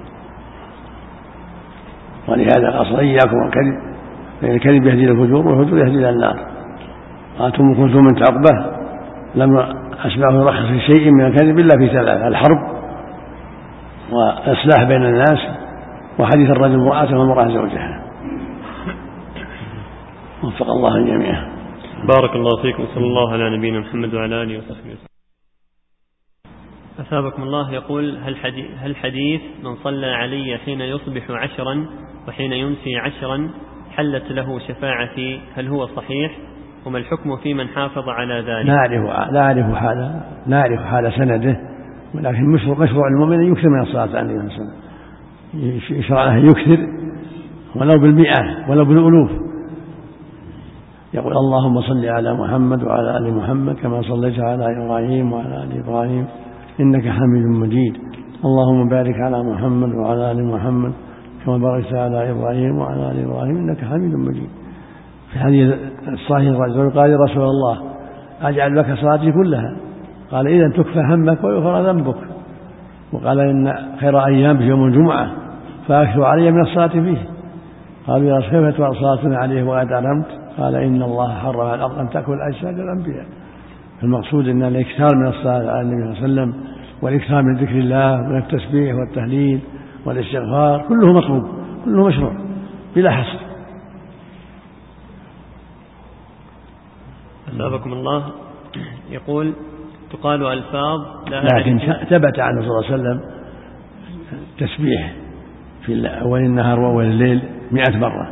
ولهذا قال: إياكم والكذب فإن الكذب يهدي إلى الفجور والفجور يهدي إلى النار. قالت أم كلثوم بنت عقبة: لم أسمعه يرخص في شيء من الكذب إلا في ثلاث: الحرب وإصلاح بين الناس وحديث الرجل امرأته والمرأة زوجها. وفق الله الجميع. بارك الله فيكم، صلى الله على نبينا محمد وعلى آله وصحبه وسلم. أثابكم الله يقول: هل حديث, هل حديث من صلى علي حين يصبح عشرا وحين يمسي عشرا حلت له شفاعتي، هل هو صحيح؟ وما الحكم في من حافظ على ذلك؟ نعرف نعرف حال نعرف حال سنده، ولكن مشروع المؤمن أن يكثر من الصلاة عليه وسلم، يشرع له يكثر ولو بالمئة ولو بالألوف، يقول: اللهم صل على محمد وعلى آل محمد كما صليت على إبراهيم وعلى آل إبراهيم إنك حميد مجيد، اللهم بارك على محمد وعلى آل محمد كما باركت على إبراهيم وعلى آل إبراهيم إنك حميد مجيد. في الحديث الصحيح الرجل قال: يا رسول الله أجعل لك صلاتي كلها؟ قال: إذا تكفى همك ويغفر ذنبك. وقال: إن خير أيام يوم الجمعة فأكثر علي من الصلاة فيه. قالوا: يا رسول الله كيف صلاتنا عليه وقد علمت؟ قال: إن الله حرم على الأرض أن تأكل أجساد الأنبياء. المقصود أن الإكثار من الصلاة على النبي صلى الله عليه وسلم والإكثار من ذكر الله من التسبيح والتهليل والاستغفار كله مطلوب، كله مشروع بلا حصر. أثابكم الله. يقول تقال ألفاظ لا لكن ثبت عنه صلى الله عليه وسلم تسبيح في أول النهار وأول الليل مئة مرة،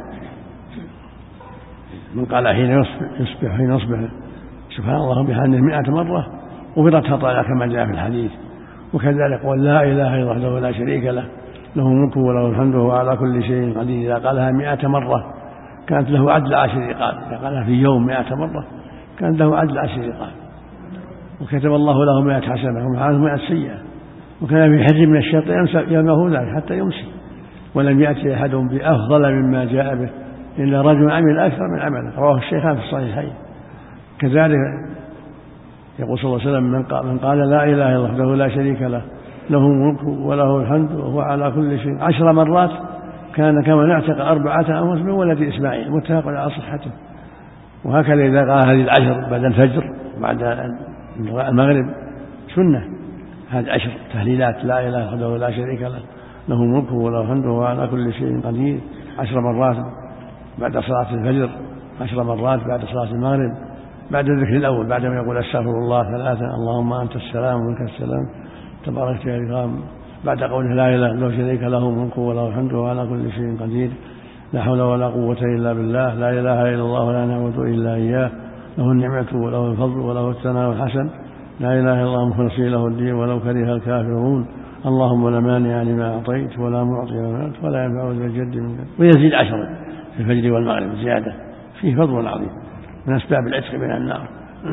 من قال حين يصبح حين يصبح سبحان الله وبحمده مئة مرة غفرت خطاياه كما جاء في الحديث. وكذلك قال لا إله إلا الله لا شريك له له الملك وله الحمد وهو على كل شيء قدير. إذا قالها مئة مرة كانت له عدل عشر رقاب، إذا قالها في يوم مئة مرة كان له عدل عشر رقاب، وكتب الله له مئة حسنة ومعه مئة سيئة، وكان في حرز من الشيطان يومه ذلك حتى يمسي، ولم يأتي أحد بأفضل مما جاء به إلا رجل عمل أكثر من عمله، رواه الشيخان في الصحيحين. كذلك يقول صلى الله عليه وسلم من قال لا إله إلا الله وحده لا شريك له له الملك وله الحمد وهو على كل شيء عشر مرات كان كما نعتق أربعة أنفس من ولد إسماعيل، متفق على صحته. وهكذا إذا قال هذه العشر بعد الفجر بعد المغرب سنة، هذه عشر تهليلات لا إله إلا الله لا شريك له له الملك وله الحمد وهو على كل شيء قدير عشر مرات بعد صلاة الفجر، عشر مرات بعد صلاة المغرب، بعد الذكر الأول بعدما يقول استغفر الله ثلاثة اللهم أنت السلام ومنك السلام تبارك يا رحمن، بعد قوله لا إله إلا الله شريك له الملك وله الحمد وهو على كل شيء قدير لا حول ولا قوة إلا بالله لا إله إلا الله ولا نعبد إلا إياه له النعمة وله الفضل وله الثناء الحسن لا إله إلا الله مخلصين له الدين ولو كره الكافرون اللهم لا مانع لما أعطيت ولا معطي لما منعت ولا ينفع ذا الجد منك. ويزيد عشرا في الفجر والمغرب زيادة فيه فضل عظيم من أسباب العتق من النار.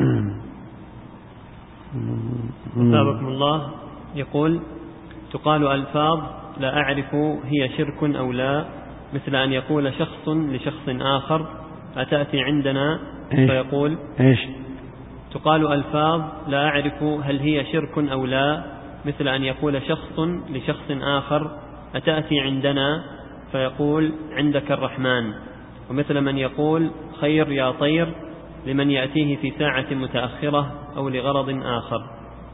أثابكم الله. يقول تقال ألفاظ لا أعرف هي شرك أو لا، مثل أن يقول شخص لشخص آخر أتأتي عندنا فيقول إيش؟ تقال ألفاظ لا أعرف هل هي شرك أو لا، مثل أن يقول شخص لشخص آخر أتأتي عندنا فيقول عندك الرحمن، ومثل من يقول خير يا طير لمن يأتيه في ساعة متأخرة أو لغرض آخر.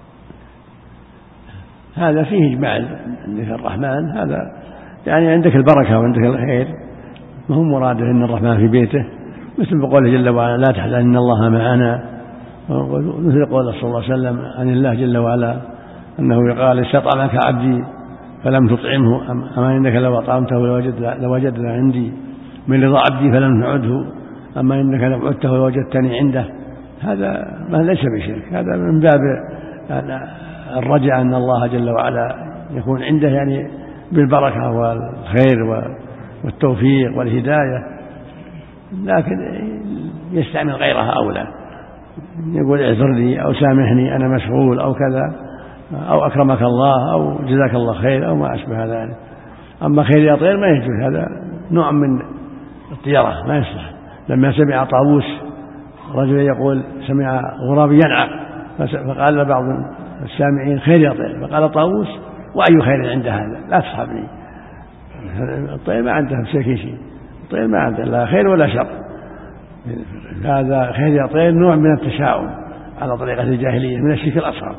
هذا فيه إجماع عندك الرحمن، هذا يعني عندك البركة وعندك الخير، ما هو مراده إن الرحمن في بيته، مثل بقوله جل وعلا لا تحزن إن الله معنا، مثل قول صلى الله عليه وسلم عن الله جل وعلا أنه قال استطعمك عبدي فلم تطعمه أما إنك لو أطعمته لوجدنا عندي من رضا عبدي فلم نعده أما إنك لو عدته لوجدتني عنده. هذا ما ليس بشرك، هذا من باب الرجاء أن الله جل وعلا يكون عنده يعني بالبركة والخير والتوفيق والهداية، لكن يستعمل غيرها أولى، يقول اعذر لي أو سامحني أنا مشغول أو كذا أو أكرمك الله أو جزاك الله خير أو ما أشبه ذلك. أما خير يا طير ما يجوز، هذا نوع من الطيرة ما يصلح. لما سمع طاووس رجل يقول سمع غراب ينعق فقال بعض السامعين خير يا طير، فقال طاووس وأي خير عند هذا لا تصحبني، الطير ما عنده شيء، الطير ما عنده لا خير ولا شر، هذا خير يا طير نوع من التشاؤم على طريقة الجاهلية من الشرك الأصغر.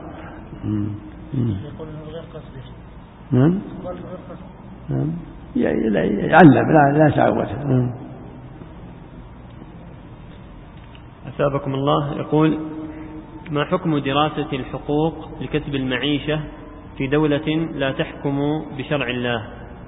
نعم يعلم لا لا تعود. أثابكم الله. يقول ما حكم دراسة الحقوق لكسب المعيشة في دولة لا تحكم بشرع الله؟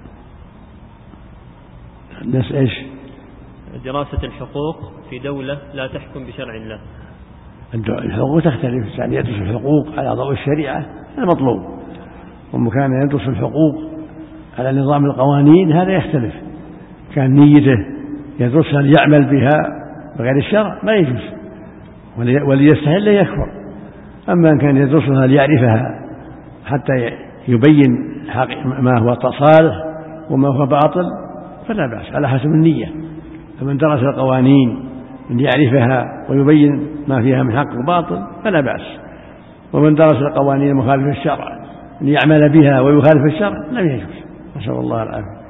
الناس إيش؟ دراسة الحقوق في دولة لا تحكم بشرع الله. الحقوق تختلف، يعني يدرس الحقوق على ضوء الشريعة هذا مطلوب، ومكان يدرس الحقوق على نظام القوانين هذا يختلف. كان نيته يدرسها ليعمل بها بغير الشرع ما يجوز وليستهل يكفر. أما إن كان يدرسها ليعرفها حتى يبين ما هو صالح وما هو باطل فلا بأس على حسب النية. فمن درس القوانين ليعرفها ويبين ما فيها من حق وباطل فلا بأس، ومن درس القوانين المخالفة للشرع ليعمل بها ويخالف الشرع لم يجوز، نسأل الله العافية.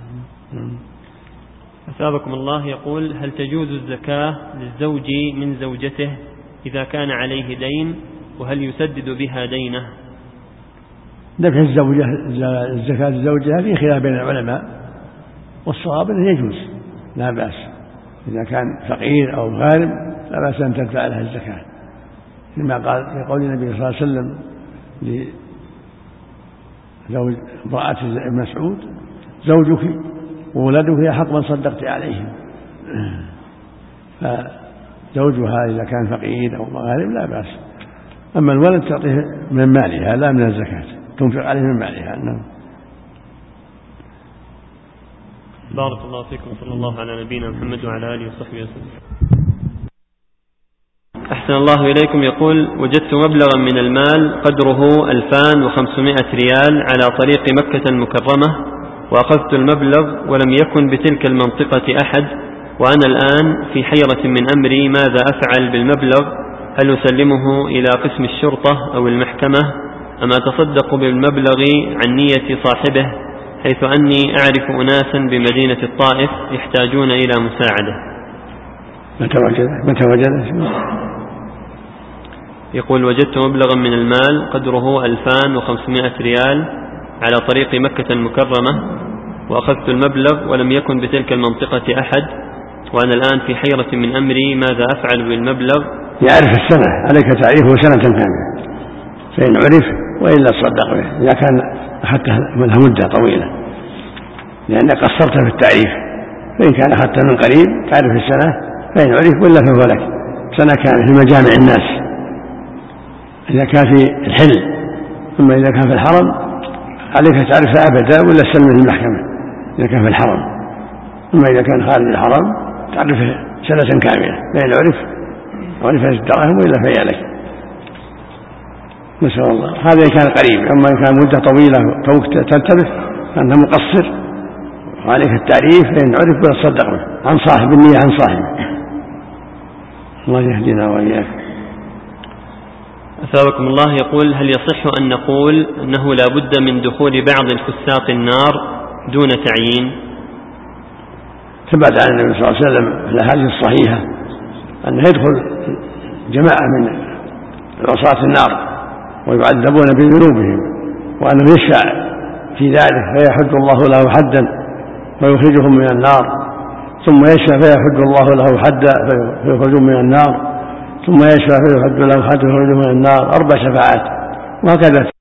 أثابكم الله. يقول هل تجوز الزكاة للزوج من زوجته إذا كان عليه دين، وهل يسدد بها دينه؟ دفع الزوجة الزكاة لزوجها في خلاف بين العلماء، والصواب أنه يجوز لا بأس إذا كان فقير أو غارم لا بأس أن تدفع لها الزكاة، لما قال في قول النبي صلى الله عليه وسلم لزوج امرأة ابن مسعود: زوجك وولدك أحق من صدقت عليهم. فزوجها إذا كان فقير أو غارم لا بأس، أما الولد تعطيه من مالها لا من الزكاة، تنفق عليه من مالها. نعم. بارك الله فيكم، صلى الله على نبينا محمد وعلى آله وصحبه وسلم. أحسن الله إليكم. يقول: وجدت مبلغا من المال قدره ألفان وخمسمائة ريال على طريق مكة المكرمة، وأخذت المبلغ ولم يكن بتلك المنطقة أحد، وأنا الآن في حيرة من أمري ماذا أفعل بالمبلغ؟ هل أسلمه إلى قسم الشرطة أو المحكمة أم أتصدق بالمبلغ عن نية صاحبه، حيث أني أعرف أناسا بمدينة الطائف يحتاجون إلى مساعدة؟ متى وجد متى وجد يقول: وجدت مبلغا من المال قدره ألفان وخمسمائة ريال على طريق مكة المكرمة، وأخذت المبلغ ولم يكن بتلك المنطقة أحد، وأنا الآن في حيرة من أمري ماذا أفعل بالمبلغ؟ يعرف السنة، عليك تعريفه سنة كاملة، فإن عرف وإلا تصدق به إذا كان أخذت منها مدة طويلة، لأنك قصرت في التعريف. فإن كان أخذت من قريب تعرف السنة، فإن عرف وإلا فهو لك سنة كاملة في مجامع الناس إذا كان في الحل. ثم إذا كان في الحرم عليك تعرف أبدا ولا سلم في المحكمة إذا كان في الحرم. ثم إذا كان خارج الحرم تعرف سنة كاملة، فإن عرف عرف الدراهم وإلا فهي لك. نسأل الله. هذا إن كان قريب. أما إن كان مدة طويلة توك تلتبس فأنت مقصر وعليك التعريف، فإن عرف ولا تصدق به عن صاحب النية عن صاحبه. الله يهدينا وإياك. أثابكم الله. يقول: هل يصح أن نقول أنه لا بد من دخول بعض الفساق النار دون تعيين؟ ثبت عن النبي صلى الله عليه وسلم في الأحاديث الصحيحة أنه يدخل جماعة من عصاة النار ويعذبون بذنوبهم، وأنه يشفع في ذلك فيحد الله له حدا ويخرجهم من النار، ثم يشفع فيحد الله له حدا فيخرجهم من النار، ثم يشفع فيحد له حدا فيخرجهم من النار. أربع شفاعات وهكذا.